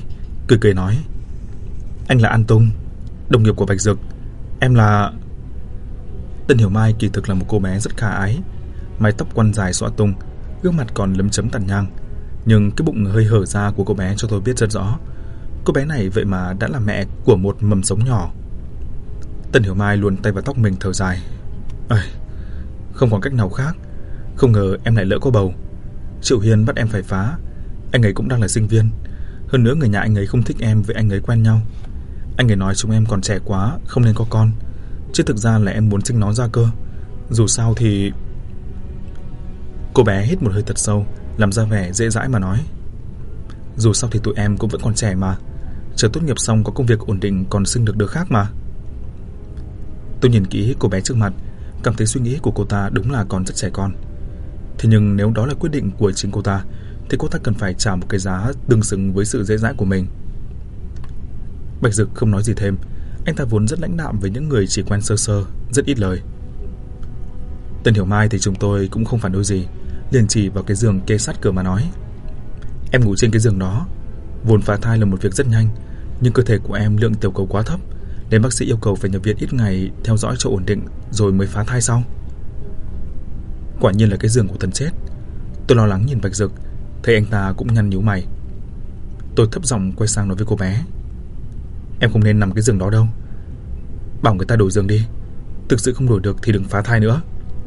cười cười nói: "Anh là An Tung, đồng nghiệp của Bạch Dực. Em là..." Tân Hiểu Mai kỳ thực là một cô bé rất khả ái, mái tóc quăn dài xõa tung, gương mặt còn lấm chấm tàn nhang, nhưng cái bụng hơi hở ra của cô bé cho tôi biết rất rõ, cô bé này vậy mà đã là mẹ của một mầm sống nhỏ. Tân Hiểu Mai luồn tay vào tóc mình thở dài: "Không còn cách nào khác, không ngờ em lại lỡ có bầu. Triệu Hiên bắt em phải phá, anh ấy cũng đang là sinh viên, hơn nữa người nhà anh ấy không thích em với anh ấy quen nhau. Anh ấy nói chúng em còn trẻ quá, không nên có con, chứ thực ra là em muốn sinh nó ra cơ. Dù sao thì..." Cô bé hít một hơi thật sâu, làm ra vẻ dễ dãi mà nói: "Dù sao thì tụi em cũng vẫn còn trẻ mà, chờ tốt nghiệp xong có công việc ổn định còn sinh được đứa khác mà." Tôi nhìn kỹ cô bé trước mặt, cảm thấy suy nghĩ của cô ta đúng là còn rất trẻ con. Thế nhưng nếu đó là quyết định của chính cô ta, thì cô ta cần phải trả một cái giá tương xứng với sự dễ dãi của mình. Bạch Dực không nói gì thêm, anh ta vốn rất lãnh đạm với những người chỉ quen sơ sơ, rất ít lời. Tân Hiểu Mai thì chúng tôi cũng không phản đối gì, liền chỉ vào cái giường kê sát cửa mà nói: "Em ngủ trên cái giường đó. Vốn phá thai là một việc rất nhanh, nhưng cơ thể của em lượng tiểu cầu quá thấp, nên bác sĩ yêu cầu phải nhập viện ít ngày theo dõi cho ổn định rồi mới phá thai sau." Quả nhiên là cái giường của thần chết. Tôi lo lắng nhìn Bạch Dực, thấy anh ta cũng nhăn nhíu mày. Tôi thấp giọng quay sang nói với cô bé: "Em không nên nằm cái giường đó đâu. Bảo người ta đổi giường đi. Thực sự không đổi được thì đừng phá thai nữa."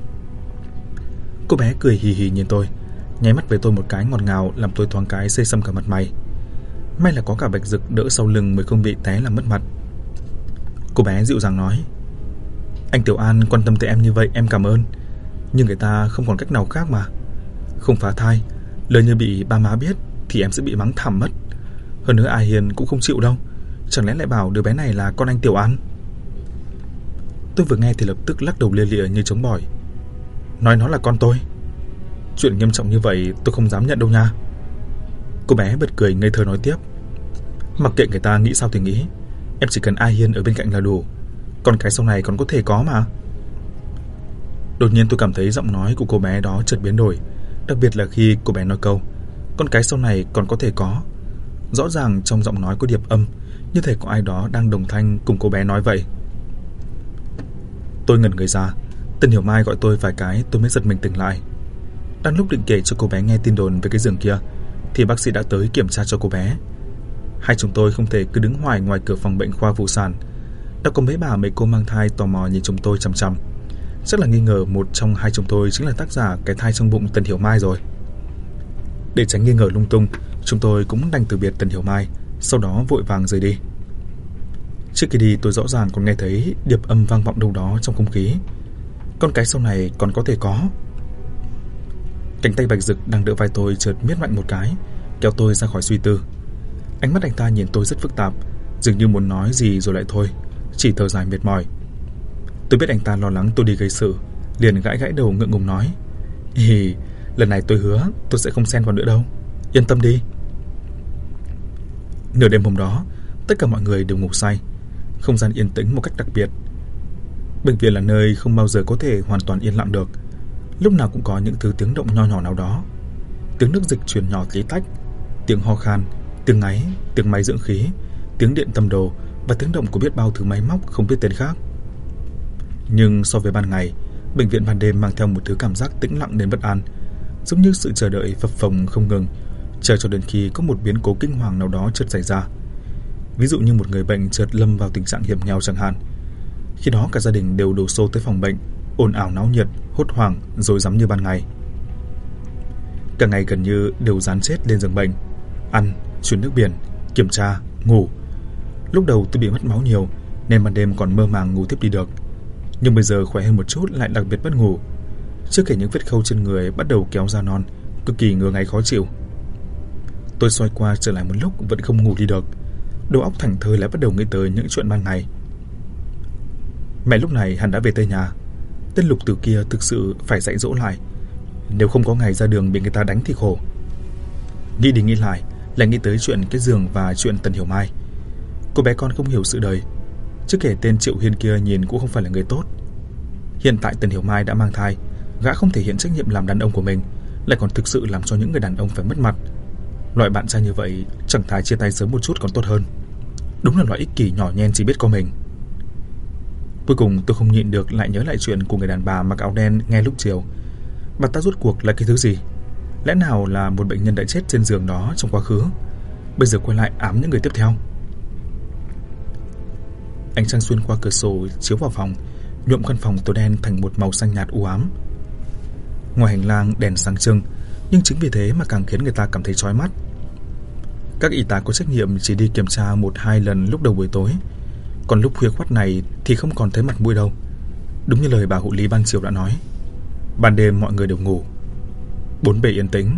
Cô bé cười hì hì nhìn tôi, nháy mắt với tôi một cái ngọt ngào, làm tôi thoáng cái xây sầm cả mặt mày. May là có cả Bạch Dực đỡ sau lưng mới không bị té làm mất mặt. Cô bé dịu dàng nói: "Anh Tiểu An quan tâm tới em như vậy em cảm ơn, nhưng người ta không còn cách nào khác mà. Không phá thai, lỡ như bị ba má biết thì em sẽ bị mắng thảm mất. Hơn nữa A Hiền cũng không chịu đâu, chẳng lẽ lại bảo đứa bé này là con anh Tiểu An?" Tôi vừa nghe thì lập tức lắc đầu lia lịa như chống bỏi: "Nói nó là con tôi. Chuyện nghiêm trọng như vậy tôi không dám nhận đâu nha." Cô bé bật cười ngây thơ nói tiếp: "Mặc kệ người ta nghĩ sao thì nghĩ, em chỉ cần A Hiên ở bên cạnh là đủ, còn cái sau này còn có thể có mà." Đột nhiên tôi cảm thấy giọng nói của cô bé đó chợt biến đổi, đặc biệt là khi cô bé nói câu "con cái sau này còn có thể có". Rõ ràng trong giọng nói có điệp âm, như thể có ai đó đang đồng thanh cùng cô bé nói vậy. Tôi ngẩn người ra, Tân Hiểu Mai gọi tôi vài cái tôi mới giật mình tỉnh lại. Đang lúc định kể cho cô bé nghe tin đồn về cái giường kia thì bác sĩ đã tới kiểm tra cho cô bé. Hai chúng tôi không thể cứ đứng hoài ngoài cửa phòng bệnh khoa phụ sản. Đã có mấy bà mấy cô mang thai tò mò nhìn chúng tôi chằm chằm, chắc là nghi ngờ một trong hai chúng tôi chính là tác giả cái thai trong bụng Tân Hiểu Mai rồi. Để tránh nghi ngờ lung tung, chúng tôi cũng đành từ biệt Tân Hiểu Mai, sau đó vội vàng rời đi. Trước khi đi tôi rõ ràng còn nghe thấy điệp âm vang vọng đâu đó trong không khí: "Con cái sau này còn có thể có." Cánh tay Bạch Dực đang đỡ vai tôi chợt miết mạnh một cái, kéo tôi ra khỏi suy tư. Ánh mắt anh ta nhìn tôi rất phức tạp, dường như muốn nói gì rồi lại thôi, chỉ thở dài mệt mỏi. Tôi biết anh ta lo lắng tôi đi gây sự, liền gãi gãi đầu ngượng ngùng nói: "Lần này tôi hứa tôi sẽ không xen vào nữa đâu, yên tâm đi." Nửa đêm hôm đó, tất cả mọi người đều ngủ say, không gian yên tĩnh một cách đặc biệt. Bệnh viện là nơi không bao giờ có thể hoàn toàn yên lặng được, lúc nào cũng có những thứ tiếng động nho nhỏ nào đó: tiếng nước dịch truyền nhỏ tí tách, tiếng ho khan, tiếng ngáy, tiếng máy dưỡng khí, tiếng điện tâm đồ và tiếng động của biết bao thứ máy móc không biết tên khác. Nhưng so với ban ngày, bệnh viện ban đêm mang theo một thứ cảm giác tĩnh lặng đến bất an, giống như sự chờ đợi phập phồng không ngừng, chờ cho đến khi có một biến cố kinh hoàng nào đó chợt xảy ra. Ví dụ như một người bệnh chợt lâm vào tình trạng hiểm nghèo chẳng hạn. Khi đó cả gia đình đều đổ xô tới phòng bệnh, ồn ào náo nhiệt, hốt hoảng, rối rắm như ban ngày. Cả ngày gần như đều dán chết lên giường bệnh, ăn, chuyển nước biển, kiểm tra, ngủ. Lúc đầu tôi bị mất máu nhiều nên ban đêm còn mơ màng ngủ tiếp đi được, nhưng bây giờ khỏe hơn một chút lại đặc biệt mất ngủ. Chưa kể những vết khâu trên người bắt đầu kéo ra non, cực kỳ ngứa ngáy khó chịu. Tôi xoay qua trở lại một lúc vẫn không ngủ đi được, đầu óc thảnh thơi lại bắt đầu nghĩ tới những chuyện ban ngày. Mẹ lúc này hẳn đã về tới nhà. Tên Lục Tử kia thực sự phải dạy dỗ lại, nếu không có ngày ra đường bị người ta đánh thì khổ. Nghĩ đi nghĩ lại nghĩ tới chuyện cái giường và chuyện Tần Hiểu Mai. Cô bé con không hiểu sự đời, chứ kể tên Triệu Hiên kia nhìn cũng không phải là người tốt. Hiện tại Tần Hiểu Mai đã mang thai, gã không thể hiện trách nhiệm làm đàn ông của mình, lại còn thực sự làm cho những người đàn ông phải mất mặt. Loại bạn trai như vậy chẳng thà chia tay sớm một chút còn tốt hơn. Đúng là loại ích kỷ nhỏ nhen chỉ biết có mình. Cuối cùng tôi không nhịn được lại nhớ lại chuyện của người đàn bà mặc áo đen ngay lúc chiều. Bà ta rốt cuộc là cái thứ gì? Lẽ nào là một bệnh nhân đã chết trên giường đó trong quá khứ, bây giờ quay lại ám những người tiếp theo? Ánh trăng xuyên qua cửa sổ chiếu vào phòng, nhuộm căn phòng tối đen thành một màu xanh nhạt u ám. Ngoài hành lang đèn sáng trưng, nhưng chính vì thế mà càng khiến người ta cảm thấy chói mắt. Các y tá có trách nhiệm chỉ đi kiểm tra 1-2 lần lúc đầu buổi tối, còn lúc khuya khoắt này thì không còn thấy mặt mũi đâu. Đúng như lời bà hộ lý ban chiều đã nói, ban đêm mọi người đều ngủ, bốn bề yên tĩnh.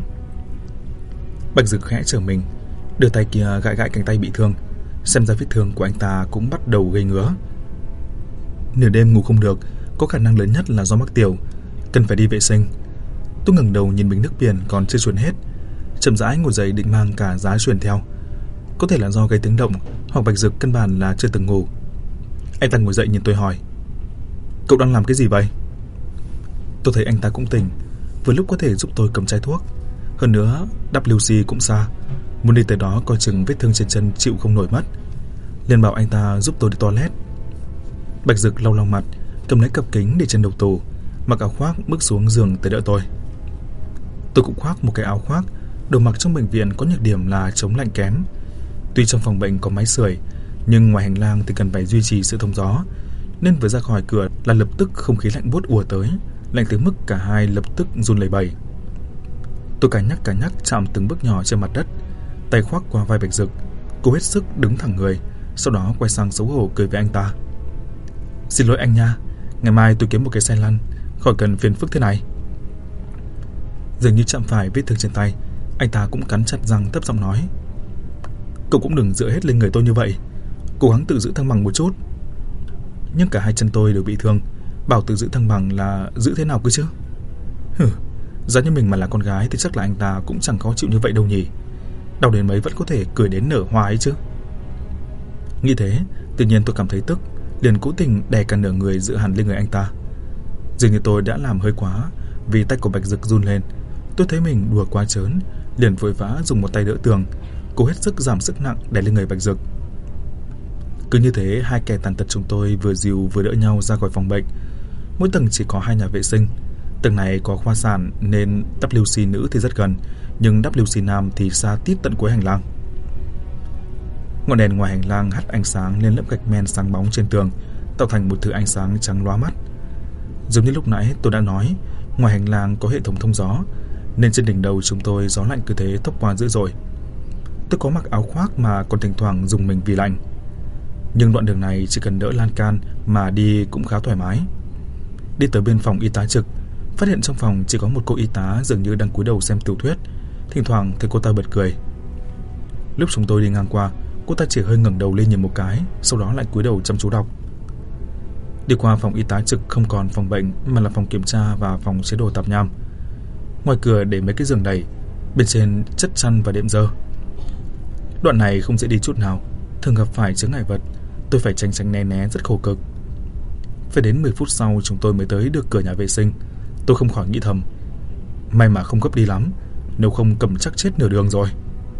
Bạch Dực khẽ trở mình, đưa tay kia gãi gãi cánh tay bị thương, xem ra vết thương của anh ta cũng bắt đầu gây ngứa. Nửa đêm ngủ không được, có khả năng lớn nhất là do mắc tiểu, cần phải đi vệ sinh. Tôi ngẩng đầu nhìn bình nước biển còn chưa chuẩn hết, chậm rãi ngồi dậy định mang cả giá chuyển theo. Có thể là do gây tiếng động, hoặc Bạch Dực căn bản là chưa từng ngủ. Anh ta ngồi dậy nhìn tôi hỏi, cậu đang làm cái gì vậy? Tôi thấy anh ta cũng tỉnh, vừa lúc có thể giúp tôi cầm chai thuốc. Hơn nữa WC cũng xa, muốn đi tới đó coi chừng vết thương trên chân chịu không nổi mất, liền bảo anh ta giúp tôi đi toilet. Bạch Dực lau lau mặt, cầm lấy cặp kính để trên đầu tủ, mặc áo khoác bước xuống giường tới đỡ tôi. Tôi cũng khoác một cái áo khoác. Đồ mặc trong bệnh viện có nhược điểm là chống lạnh kém. Tuy trong phòng bệnh có máy sưởi, nhưng ngoài hành lang thì cần phải duy trì sự thông gió, nên vừa ra khỏi cửa là lập tức không khí lạnh buốt ùa tới, lạnh tới mức cả hai lập tức run lẩy bẩy. Tôi cả nhắc chạm từng bước nhỏ trên mặt đất, tay khoác qua vai Bạch Dực, cố hết sức đứng thẳng người, sau đó quay sang xấu hổ cười với anh ta. Xin lỗi anh nha, ngày mai tôi kiếm một cái xe lăn, khỏi cần phiền phức thế này. Dường như chạm phải vết thương trên tay, anh ta cũng cắn chặt răng thấp giọng nói, cậu cũng đừng dựa hết lên người tôi như vậy, cố gắng tự giữ thăng bằng một chút. Nhưng cả hai chân tôi đều bị thương, bảo tự giữ thăng bằng là giữ thế nào cơ chứ? Giá như mình mà là con gái thì chắc là anh ta cũng chẳng khó chịu như vậy đâu nhỉ. Đau đến mấy vẫn có thể cười đến nở hoa ấy chứ. Nghĩ thế, tự nhiên tôi cảm thấy tức, liền cố tình đè cả nửa người dựa hẳn lên người anh ta. Dường như tôi đã làm hơi quá, vì tay của Bạch Dực run lên. Tôi thấy mình đùa quá trớn, liền vội vã dùng một tay đỡ tường, cố hết sức giảm sức nặng đè lên người Bạch Dực. Cứ như thế, hai kẻ tàn tật chúng tôi vừa dìu vừa đỡ nhau ra khỏi phòng bệnh. Mỗi tầng chỉ có 2 nhà vệ sinh. Tầng này có khoa sản nên WC nữ thì rất gần, nhưng WC nam thì xa tít tận cuối hành lang. Ngọn đèn ngoài hành lang hắt ánh sáng lên lớp gạch men sáng bóng trên tường, tạo thành một thứ ánh sáng trắng lóa mắt. Giống như lúc nãy tôi đã nói, ngoài hành lang có hệ thống thông gió, nên trên đỉnh đầu chúng tôi gió lạnh cứ thế thốc qua dữ dội. Tôi có mặc áo khoác mà còn thỉnh thoảng dùng mình vì lạnh. Nhưng đoạn đường này chỉ cần đỡ lan can mà đi cũng khá thoải mái. Đi tới bên phòng y tá trực, phát hiện trong phòng chỉ có một cô y tá dường như đang cúi đầu xem tiểu thuyết. Thỉnh thoảng thấy cô ta bật cười. Lúc chúng tôi đi ngang qua, cô ta chỉ hơi ngẩng đầu lên nhìn một cái, sau đó lại cúi đầu chăm chú đọc. Đi qua phòng y tá trực không còn phòng bệnh mà là phòng kiểm tra và phòng chế độ tạp nham. Ngoài cửa để mấy cái giường đầy, bên trên chất chăn và đệm dơ. Đoạn này không dễ đi chút nào, thường gặp phải chướng ngại vật, tôi phải tránh né rất khổ cực. Phải đến 10 phút sau chúng tôi mới tới được cửa nhà vệ sinh. Tôi không khỏi nghĩ thầm, may mà không gấp đi lắm, nếu không cầm chắc chết nửa đường rồi.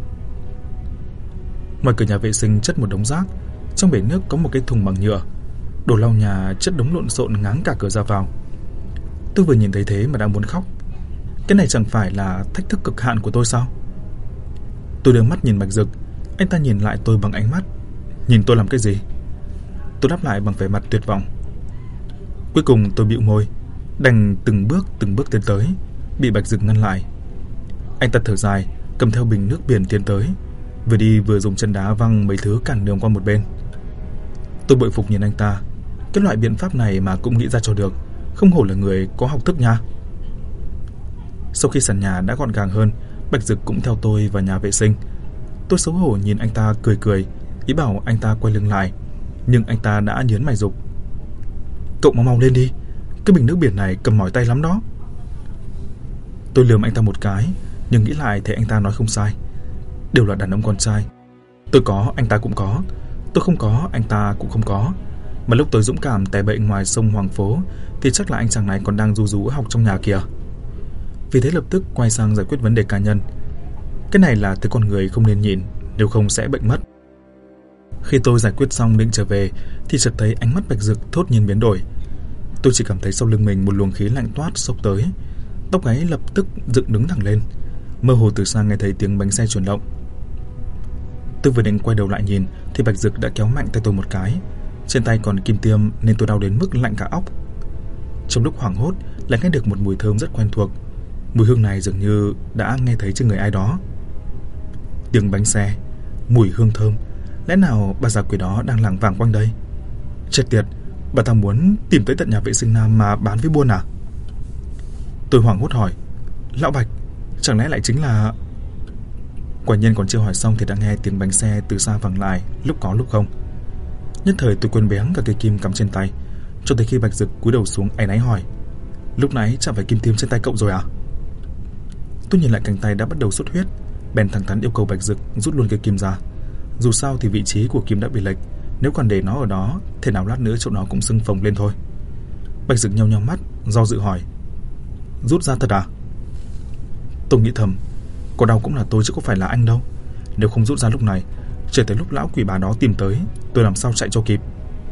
Ngoài cửa nhà vệ sinh chất một đống rác, trong bể nước có một cái thùng bằng nhựa, đồ lau nhà chất đống lộn xộn ngáng cả cửa ra vào. Tôi vừa nhìn thấy thế mà đang muốn khóc. Cái này chẳng phải là thách thức cực hạn của tôi sao? Tôi đưa mắt nhìn Bạch Dực, anh ta nhìn lại tôi bằng ánh mắt, nhìn tôi làm cái gì? Tôi đáp lại bằng vẻ mặt tuyệt vọng. Cuối cùng tôi bĩu môi, đành từng bước tiến tới, bị Bạch Dực ngăn lại. Anh ta thở dài, cầm theo bình nước biển tiến tới, vừa đi vừa dùng chân đá văng mấy thứ cản đường qua một bên. Tôi bội phục nhìn anh ta, cái loại biện pháp này mà cũng nghĩ ra cho được, không hổ là người có học thức nha. Sau khi sàn nhà đã gọn gàng hơn, Bạch Dực cũng theo tôi vào nhà vệ sinh. Tôi xấu hổ nhìn anh ta cười, ý bảo anh ta quay lưng lại, nhưng anh ta đã nhớn mày giục. Cậu mau lên đi, cái bình nước biển này cầm mỏi tay lắm đó. Tôi lườm anh ta một cái, nhưng nghĩ lại thấy anh ta nói không sai, đều là đàn ông con trai. Tôi có, anh ta cũng có. Tôi không có, anh ta cũng không có. Mà lúc tôi dũng cảm tè bậy ngoài sông Hoàng Phố thì chắc là anh chàng này còn đang ru rú học trong nhà kìa. Vì thế lập tức quay sang giải quyết vấn đề cá nhân. Cái này là thứ con người không nên nhìn, nếu không sẽ bệnh mất. Khi tôi giải quyết xong định trở về thì chợt thấy ánh mắt Bạch Dực thốt nhiên biến đổi. Tôi chỉ cảm thấy sau lưng mình một luồng khí lạnh toát xốc tới, tóc gáy lập tức dựng đứng thẳng lên. Mơ hồ từ xa nghe thấy tiếng bánh xe chuyển động. Tôi vừa định quay đầu lại nhìn thì Bạch Dực đã kéo mạnh tay tôi một cái. Trên tay còn kim tiêm nên tôi đau đến mức lạnh cả óc. Trong lúc hoảng hốt lại nghe được một mùi thơm rất quen thuộc. Mùi hương này dường như đã nghe thấy trên người ai đó. Tiếng bánh xe, mùi hương thơm, lẽ nào bà già quỷ đó đang lảng vảng quanh đây? Chết tiệt, bà ta muốn tìm tới tận nhà vệ sinh nam mà bán với buôn à? Tôi hoảng hốt hỏi, lão Bạch, chẳng lẽ lại chính là... Quả nhiên còn chưa hỏi xong thì đã nghe tiếng bánh xe từ xa vẳng lại, lúc có lúc không. Nhất thời tôi quên béng cả cây kim cắm trên tay, cho tới khi Bạch Dực cúi đầu xuống áy náy hỏi, lúc nãy chạm phải kim tiêm trên tay cậu rồi à? Tôi nhìn lại cánh tay đã bắt đầu xuất huyết, bèn thẳng thắn yêu cầu Bạch Dực rút luôn cây kim ra. Dù sao thì vị trí của kim đã bị lệch, nếu còn để nó ở đó, thế nào lát nữa chỗ nó cũng sưng phồng lên thôi. Bạch Dực nheo nheo mắt, do dự hỏi, rút ra thật à? Tôi nghĩ thầm, có đau cũng là tôi chứ có phải là anh đâu. Nếu không rút ra lúc này, chờ tới lúc lão quỷ bà đó tìm tới, tôi làm sao chạy cho kịp.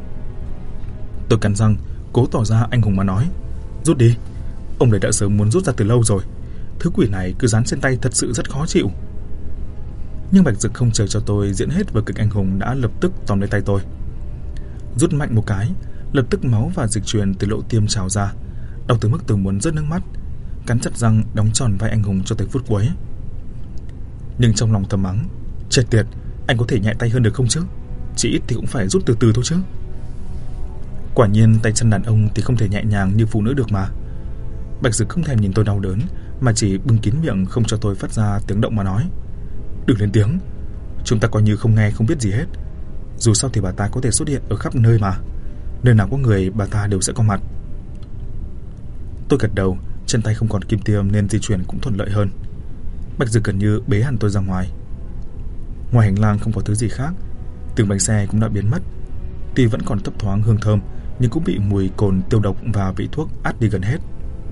Tôi cắn răng, cố tỏ ra anh hùng mà nói, rút đi, ông đấy đã sớm muốn rút ra từ lâu rồi. Thứ quỷ này cứ dán trên tay thật sự rất khó chịu. Nhưng Bạch Dực không chờ cho tôi diễn hết vở kịch anh hùng đã lập tức tóm lấy tay tôi. Rút mạnh một cái, lập tức máu và dịch truyền từ lỗ tiêm trào ra, đau tới mức tôi muốn rớt nước mắt, cắn chặt răng đóng tròn vai anh hùng cho tới phút cuối. Nhưng trong lòng thầm mắng, chết tiệt, anh có thể nhẹ tay hơn được không chứ? Chỉ ít thì cũng phải rút từ từ thôi chứ. Quả nhiên tay chân đàn ông thì không thể nhẹ nhàng như phụ nữ được mà. Bạch Dực không thèm nhìn tôi đau đớn, mà chỉ bưng kín miệng không cho tôi phát ra tiếng động mà nói, đừng lên tiếng, chúng ta coi như không nghe không biết gì hết. Dù sao thì bà ta có thể xuất hiện ở khắp nơi mà, nơi nào có người bà ta đều sẽ có mặt. Tôi gật đầu, chân tay không còn kim tiêm nên di chuyển cũng thuận lợi hơn. Bạch Dực gần như bế hẳn tôi ra ngoài. Ngoài hành lang không có thứ gì khác, tiếng bánh xe cũng đã biến mất. Tuy vẫn còn thấp thoáng hương thơm, nhưng cũng bị mùi cồn tiêu độc và vị thuốc át đi gần hết.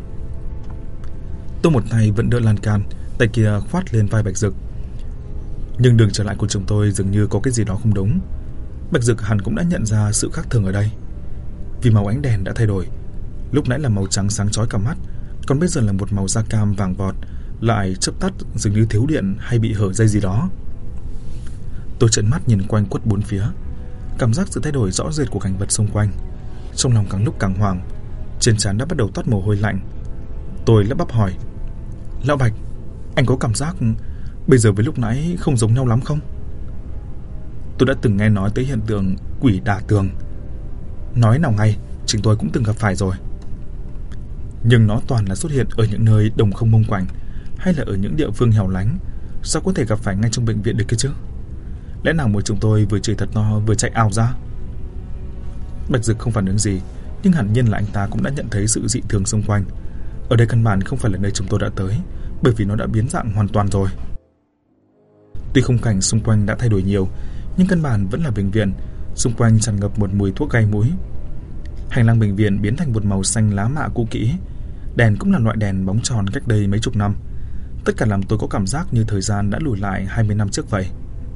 Tôi một tay vẫn đỡ lan can, tay kia khoát lên vai Bạch Dực. Nhưng đường trở lại của chúng tôi dường như có cái gì đó không đúng. Bạch Dực hẳn cũng đã nhận ra sự khác thường ở đây, vì màu ánh đèn đã thay đổi. Lúc nãy là màu trắng sáng chói cả mắt, còn bây giờ là một màu da cam vàng vọt, lại chớp tắt dường như thiếu điện hay bị hở dây gì đó. Tôi trợn mắt nhìn quanh quất bốn phía, cảm giác sự thay đổi rõ rệt của cảnh vật xung quanh. Trong lòng càng lúc càng hoảng, trên trán đã bắt đầu toát mồ hôi lạnh. Tôi lắp bắp hỏi, lão Bạch, anh có cảm giác bây giờ với lúc nãy không giống nhau lắm không? Tôi đã từng nghe nói tới hiện tượng quỷ đả tường. Nói nào ngay, chính tôi cũng từng gặp phải rồi. Nhưng nó toàn là xuất hiện ở những nơi đồng không mông quạnh, hay là ở những địa phương hẻo lánh. Sao có thể gặp phải ngay trong bệnh viện được cơ chứ? Lẽ nào một chúng tôi vừa chửi thật to vừa chạy ào ra? Bạch Dực không phản ứng gì, nhưng hẳn nhiên là anh ta cũng đã nhận thấy sự dị thường xung quanh. Ở đây căn bản không phải là nơi chúng tôi đã tới, bởi vì nó đã biến dạng hoàn toàn rồi. Tuy khung cảnh xung quanh đã thay đổi nhiều, nhưng căn bản vẫn là bệnh viện. Xung quanh tràn ngập một mùi thuốc gây mũi. Hành lang bệnh viện biến thành một màu xanh lá mạ cũ kỹ. Đèn cũng là loại đèn bóng tròn cách đây mấy chục năm. Tất cả làm tôi có cảm giác như thời gian đã lùi lại 20 năm trước vậy.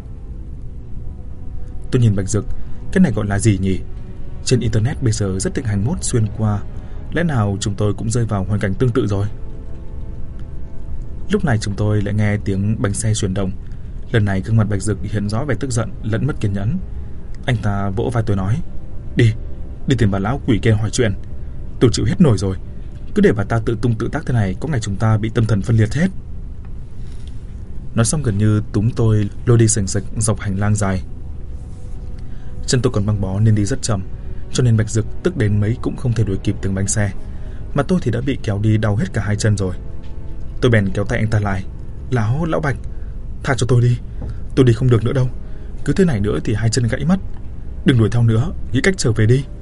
Tôi nhìn Bạch Dực, cái này gọi là gì nhỉ? Trên internet bây giờ rất thịnh hành mốt xuyên qua, lẽ nào chúng tôi cũng rơi vào hoàn cảnh tương tự rồi? Lúc này chúng tôi lại nghe tiếng bánh xe chuyển động. Lần này gương mặt Bạch Dực hiện rõ vẻ tức giận lẫn mất kiên nhẫn. Anh ta vỗ vai tôi nói, đi tìm bà lão quỷ kia hỏi chuyện. Tôi chịu hết nổi rồi, cứ để bà ta tự tung tự tác thế này, có ngày chúng ta bị tâm thần phân liệt hết. Nói xong gần như túm tôi lôi đi sành sạch dọc hành lang dài. Chân tôi còn băng bó nên đi rất chậm, cho nên Bạch Dực tức đến mấy cũng không thể đuổi kịp tiếng bánh xe, mà tôi thì đã bị kéo đi đau hết cả hai chân rồi. Tôi bèn kéo tay anh ta lại, lão Bạch, tha cho tôi đi, tôi đi không được nữa đâu. Cứ thế này nữa thì hai chân gãy mất. Đừng đuổi theo nữa, nghĩ cách trở về đi.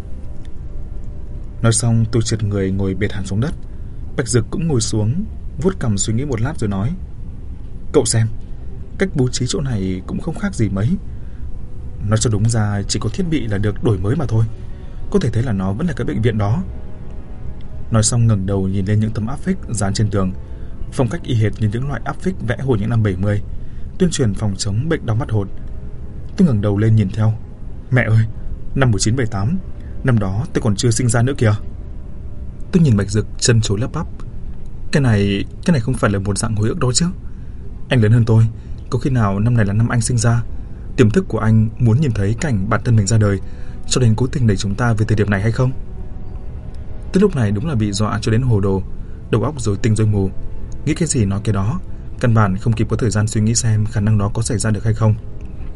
Nói xong tôi trượt người ngồi bệt hẳn xuống đất. Bạch Dực cũng ngồi xuống, vuốt cằm suy nghĩ một lát rồi nói, cậu xem, cách bố trí chỗ này cũng không khác gì mấy. Nói cho đúng ra chỉ có thiết bị là được đổi mới mà thôi. Có thể thấy là nó vẫn là cái bệnh viện đó. Nói xong ngẩng đầu nhìn lên những tấm áp phích dán trên tường, phong cách y hệt như những loại áp phích vẽ hồi những năm 70, tuyên truyền phòng chống bệnh đau mắt hột. Tôi ngẩng đầu lên nhìn theo. Mẹ ơi, năm 1978, năm đó tôi còn chưa sinh ra nữa kìa. Tôi nhìn Bạch Dực chân chối lắp bắp. Cái này không phải là một dạng hồi ức đâu chứ. Anh lớn hơn tôi, có khi nào năm này là năm anh sinh ra? Tiềm thức của anh muốn nhìn thấy cảnh bản thân mình ra đời, cho nên cố tình đẩy chúng ta về thời điểm này hay không? Tới lúc này đúng là bị dọa cho đến hồ đồ, đầu óc rối tinh rối mù, nghĩ cái gì nói cái đó, căn bản không kịp có thời gian suy nghĩ xem khả năng đó có xảy ra được hay không.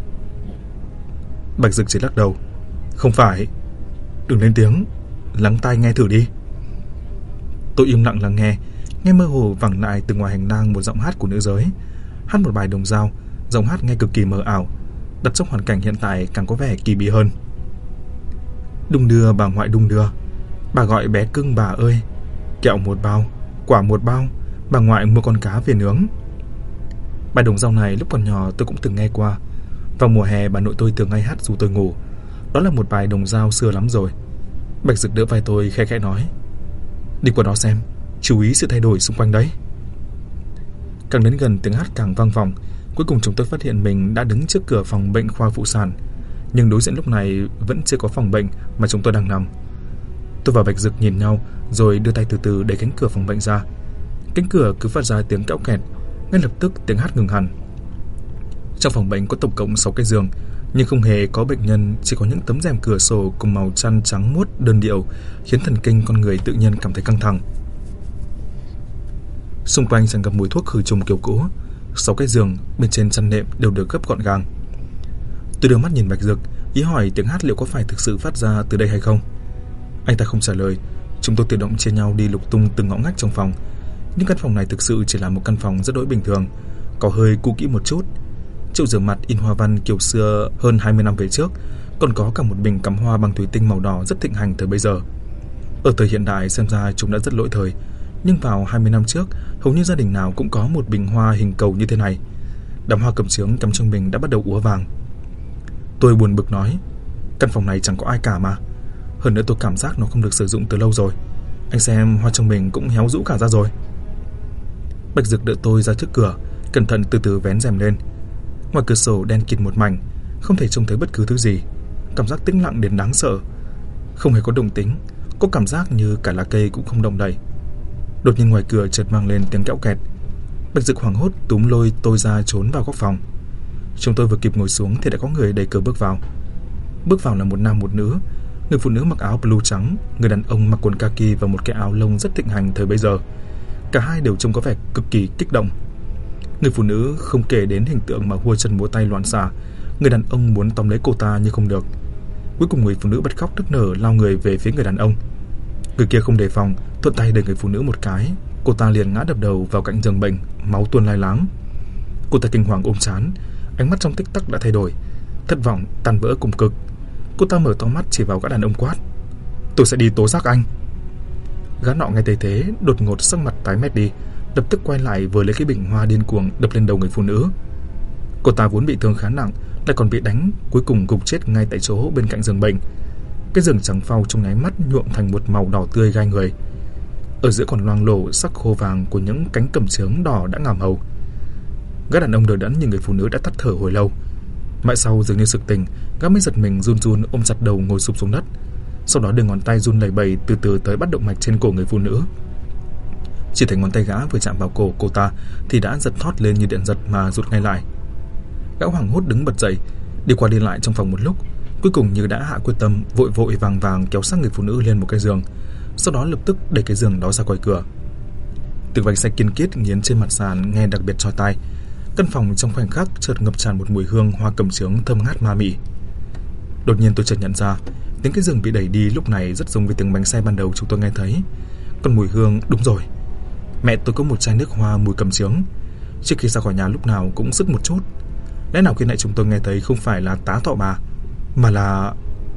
Bạch Dực chỉ lắc đầu. Không phải. Đừng lên tiếng, lắng tai nghe thử đi. Tôi im lặng lắng nghe mơ hồ vẳng lại từ ngoài hành lang một giọng hát của nữ giới, hát một bài đồng dao, giọng hát nghe cực kỳ mờ ảo, đặt trong hoàn cảnh hiện tại càng có vẻ kỳ bí hơn. Đung đưa bà ngoại đung đưa, bà gọi bé cưng bà ơi, kẹo một bao, quả một bao, bà ngoại mua con cá về nướng. Bài đồng dao này lúc còn nhỏ tôi cũng từng nghe qua. Vào mùa hè bà nội tôi thường hay hát dù tôi ngủ. Đó là một bài đồng dao xưa lắm rồi. Bạch Dực đỡ vai tôi khẽ khẽ nói. Đi qua đó xem, chú ý sự thay đổi xung quanh đấy. Càng đến gần tiếng hát càng vang vọng. Cuối cùng chúng tôi phát hiện mình đã đứng trước cửa phòng bệnh khoa phụ sản, nhưng đối diện lúc này vẫn chưa có phòng bệnh mà chúng tôi đang nằm. Tôi và Bạch Dực nhìn nhau rồi đưa tay từ từ đẩy cánh cửa phòng bệnh ra. Cánh cửa cứ phát ra tiếng kéo kẹt, ngay lập tức tiếng hát ngừng hẳn. Trong phòng bệnh có tổng cộng 6 cái giường, nhưng không hề có bệnh nhân, chỉ có những tấm rèm cửa sổ cùng màu chăn trắng muốt đơn điệu, khiến thần kinh con người tự nhiên cảm thấy căng thẳng. Xung quanh tràn ngập mùi thuốc khử trùng kiểu cũ. 6 cái giường bên trên chăn nệm đều được gấp gọn gàng. Tôi đưa mắt nhìn Bạch Dực, ý hỏi tiếng hát liệu có phải thực sự phát ra từ đây hay không. Anh ta không trả lời. Chúng tôi tự động chia nhau đi lục tung từng ngõ ngách trong phòng. Nhưng căn phòng này thực sự chỉ là một căn phòng rất đỗi bình thường, có hơi cũ kỹ một chút. Chậu rửa mặt in hoa văn kiểu xưa hơn 20 năm về trước, còn có cả một bình cắm hoa bằng thủy tinh màu đỏ rất thịnh hành thời bây giờ. Ở thời hiện đại xem ra chúng đã rất lỗi thời, nhưng vào 20 năm trước, hầu như gia đình nào cũng có một bình hoa hình cầu như thế này. Đám hoa cẩm chướng cắm trong bình đã bắt đầu úa vàng. Tôi buồn bực nói, căn phòng này chẳng có ai cả mà. Hơn nữa tôi cảm giác nó không được sử dụng từ lâu rồi. Anh xem hoa trong bình cũng héo rũ cả ra rồi. Bạch Dực đỡ tôi ra trước cửa, cẩn thận từ từ vén rèm lên. Ngoài cửa sổ đen kịt một mảnh, không thể trông thấy bất cứ thứ gì. Cảm giác tĩnh lặng đến đáng sợ. Không hề có động tĩnh, có cảm giác như cả lá cây cũng không động đậy. Đột nhiên ngoài cửa chợt vang lên tiếng kẽo kẹt. Bạch Dực hoảng hốt túm lôi tôi ra trốn vào góc phòng. Chúng tôi vừa kịp ngồi xuống thì đã có người đẩy cửa bước vào. Bước vào là một nam một nữ. Người phụ nữ mặc áo blue trắng, người đàn ông mặc quần kaki và một cái áo lông rất thịnh hành thời bây giờ. Cả hai đều trông có vẻ cực kỳ kích động. Người phụ nữ không kể đến hình tượng mà hua chân múa tay loạn xạ, người đàn ông muốn tóm lấy cô ta nhưng không được. Cuối cùng người phụ nữ bật khóc nức nở lao người về phía người đàn ông. Người kia không đề phòng, thuận tay đẩy người phụ nữ một cái, cô ta liền ngã đập đầu vào cạnh giường bệnh, máu tuôn lai láng. Cô ta kinh hoàng ôm trán, ánh mắt trong tích tắc đã thay đổi, thất vọng, tan vỡ cùng cực. Cô ta mở to mắt chỉ vào gã đàn ông quát: "Tôi sẽ đi tố giác anh." Gã nọ nghe thấy thế, đột ngột sắc mặt tái mét đi, lập tức quay lại vừa lấy cái bình hoa điên cuồng đập lên đầu người phụ nữ. Cô ta vốn bị thương khá nặng, lại còn bị đánh, cuối cùng gục chết ngay tại chỗ bên cạnh giường bệnh. Cái giường trắng phau trong nháy mắt nhuộm thành một màu đỏ tươi gai người. Ở giữa còn loang lổ sắc khô vàng của những cánh cẩm chướng đỏ đã ngảm hầu. Gã đàn ông đờ đẫn nhìn người phụ nữ đã tắt thở hồi lâu. Mãi sau dường như sực tỉnh, gã mới giật mình run run ôm chặt đầu ngồi sụp xuống đất. Sau đó đưa ngón tay run lẩy bẩy từ từ tới bắt động mạch trên cổ người phụ nữ. Chỉ thấy ngón tay gã vừa chạm vào cổ cô ta thì đã giật thót lên như điện giật mà rụt ngay lại. Gã hoảng hốt đứng bật dậy, đi qua đi lại trong phòng một lúc, cuối cùng như đã hạ quyết tâm, vội vội vàng vàng kéo xác người phụ nữ lên một cái giường, sau đó lập tức đẩy cái giường đó ra ngoài cửa. Tiếng vành xe kiên quyết nghiến trên mặt sàn nghe đặc biệt chói tai. Căn phòng trong khoảnh khắc chợt ngập tràn một mùi hương hoa cẩm chướng thơm ngát ma mị. Đột nhiên tôi chợt nhận ra, tiếng cái giường bị đẩy đi lúc này rất giống với tiếng bánh xe ban đầu chúng tôi nghe thấy. Còn mùi hương, đúng rồi, mẹ tôi có một chai nước hoa mùi cẩm chướng, trước khi ra khỏi nhà lúc nào cũng sức một chút. Lẽ nào khi nãy chúng tôi nghe thấy không phải là tá thọ bà, mà là...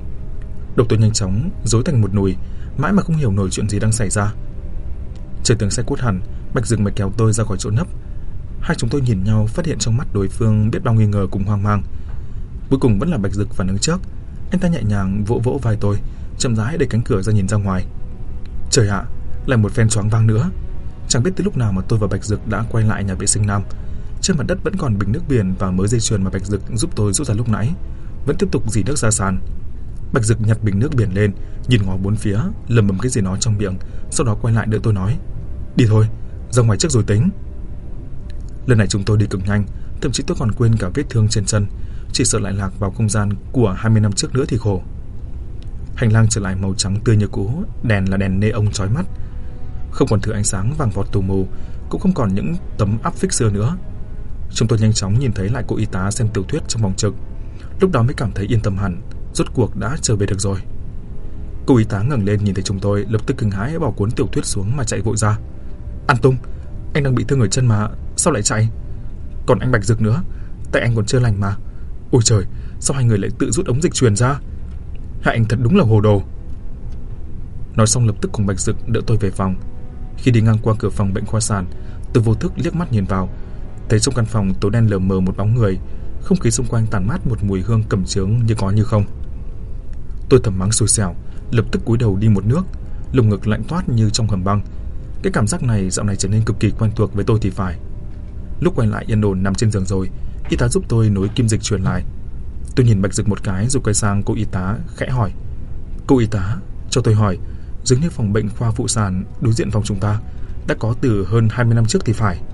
Đầu tôi nhanh chóng rối thành một nùi, mãi mà không hiểu nổi chuyện gì đang xảy ra. Chờ tiếng xe cút hẳn, Bạch Dực mới kéo tôi ra khỏi chỗ nấp. Hai chúng tôi nhìn nhau, phát hiện trong mắt đối phương biết bao nghi ngờ cùng hoang mang. Cuối cùng vẫn là Bạch Dực phản ứng trước. Anh ta nhẹ nhàng vỗ vỗ vai tôi, chậm rãi đẩy cánh cửa ra nhìn ra ngoài. Trời ạ, lại một phen choáng váng nữa. Chẳng biết từ lúc nào mà tôi và Bạch Dực đã quay lại nhà vệ sinh nam. Trên mặt đất vẫn còn bình nước biển và mớ dây chuyền mà Bạch Dực giúp tôi rút ra lúc nãy vẫn tiếp tục rỉ nước ra sàn. Bạch Dực nhặt bình nước biển lên, nhìn ngó bốn phía, lẩm bẩm cái gì đó trong miệng, sau đó quay lại đỡ tôi nói: "Đi thôi, ra ngoài trước rồi tính." Lần này chúng tôi đi cực nhanh, thậm chí tôi còn quên cả vết thương trên chân, chỉ sợ lại lạc vào không gian của 20 năm trước nữa thì khổ. Hành lang trở lại màu trắng tươi như cũ, đèn là đèn neon chói mắt, không còn thứ ánh sáng vàng vọt tù mù, cũng không còn những tấm áp phích xưa nữa. Chúng tôi nhanh chóng nhìn thấy lại cô y tá xem tiểu thuyết trong phòng trực, lúc đó mới cảm thấy yên tâm hẳn, rốt cuộc đã trở về được rồi. Cô y tá ngẩng lên nhìn thấy chúng tôi, lập tức kinh hãi bỏ cuốn tiểu thuyết xuống mà chạy vội ra: "An Tung, anh đang bị thương ở chân mà, sao lại chạy? Còn anh Bạch Dực nữa, tay anh còn chưa lành mà. Ôi trời, sao hai người lại tự rút ống dịch truyền ra? Hai anh thật đúng là hồ đồ." Nói xong lập tức cùng Bạch Dực đỡ tôi về phòng. Khi đi ngang qua cửa phòng bệnh khoa sản, tôi vô thức liếc mắt nhìn vào, thấy trong căn phòng tối đen lờ mờ một bóng người, không khí xung quanh tản mát một mùi hương cẩm chướng như có như không. Tôi thầm mắng xui xẻo, lập tức cúi đầu đi một nước, lồng ngực lạnh toát như trong hầm băng. Cái cảm giác này dạo này trở nên cực kỳ quen thuộc với tôi thì phải. Lúc quay lại yên ổn nằm trên giường rồi, y tá giúp tôi nối kim dịch truyền lại. Tôi nhìn Bạch Dực một cái rồi quay sang cô y tá khẽ hỏi: "Cô y tá, cho tôi hỏi, dường như phòng bệnh khoa phụ sản đối diện phòng chúng ta đã có từ hơn 20 năm trước thì phải."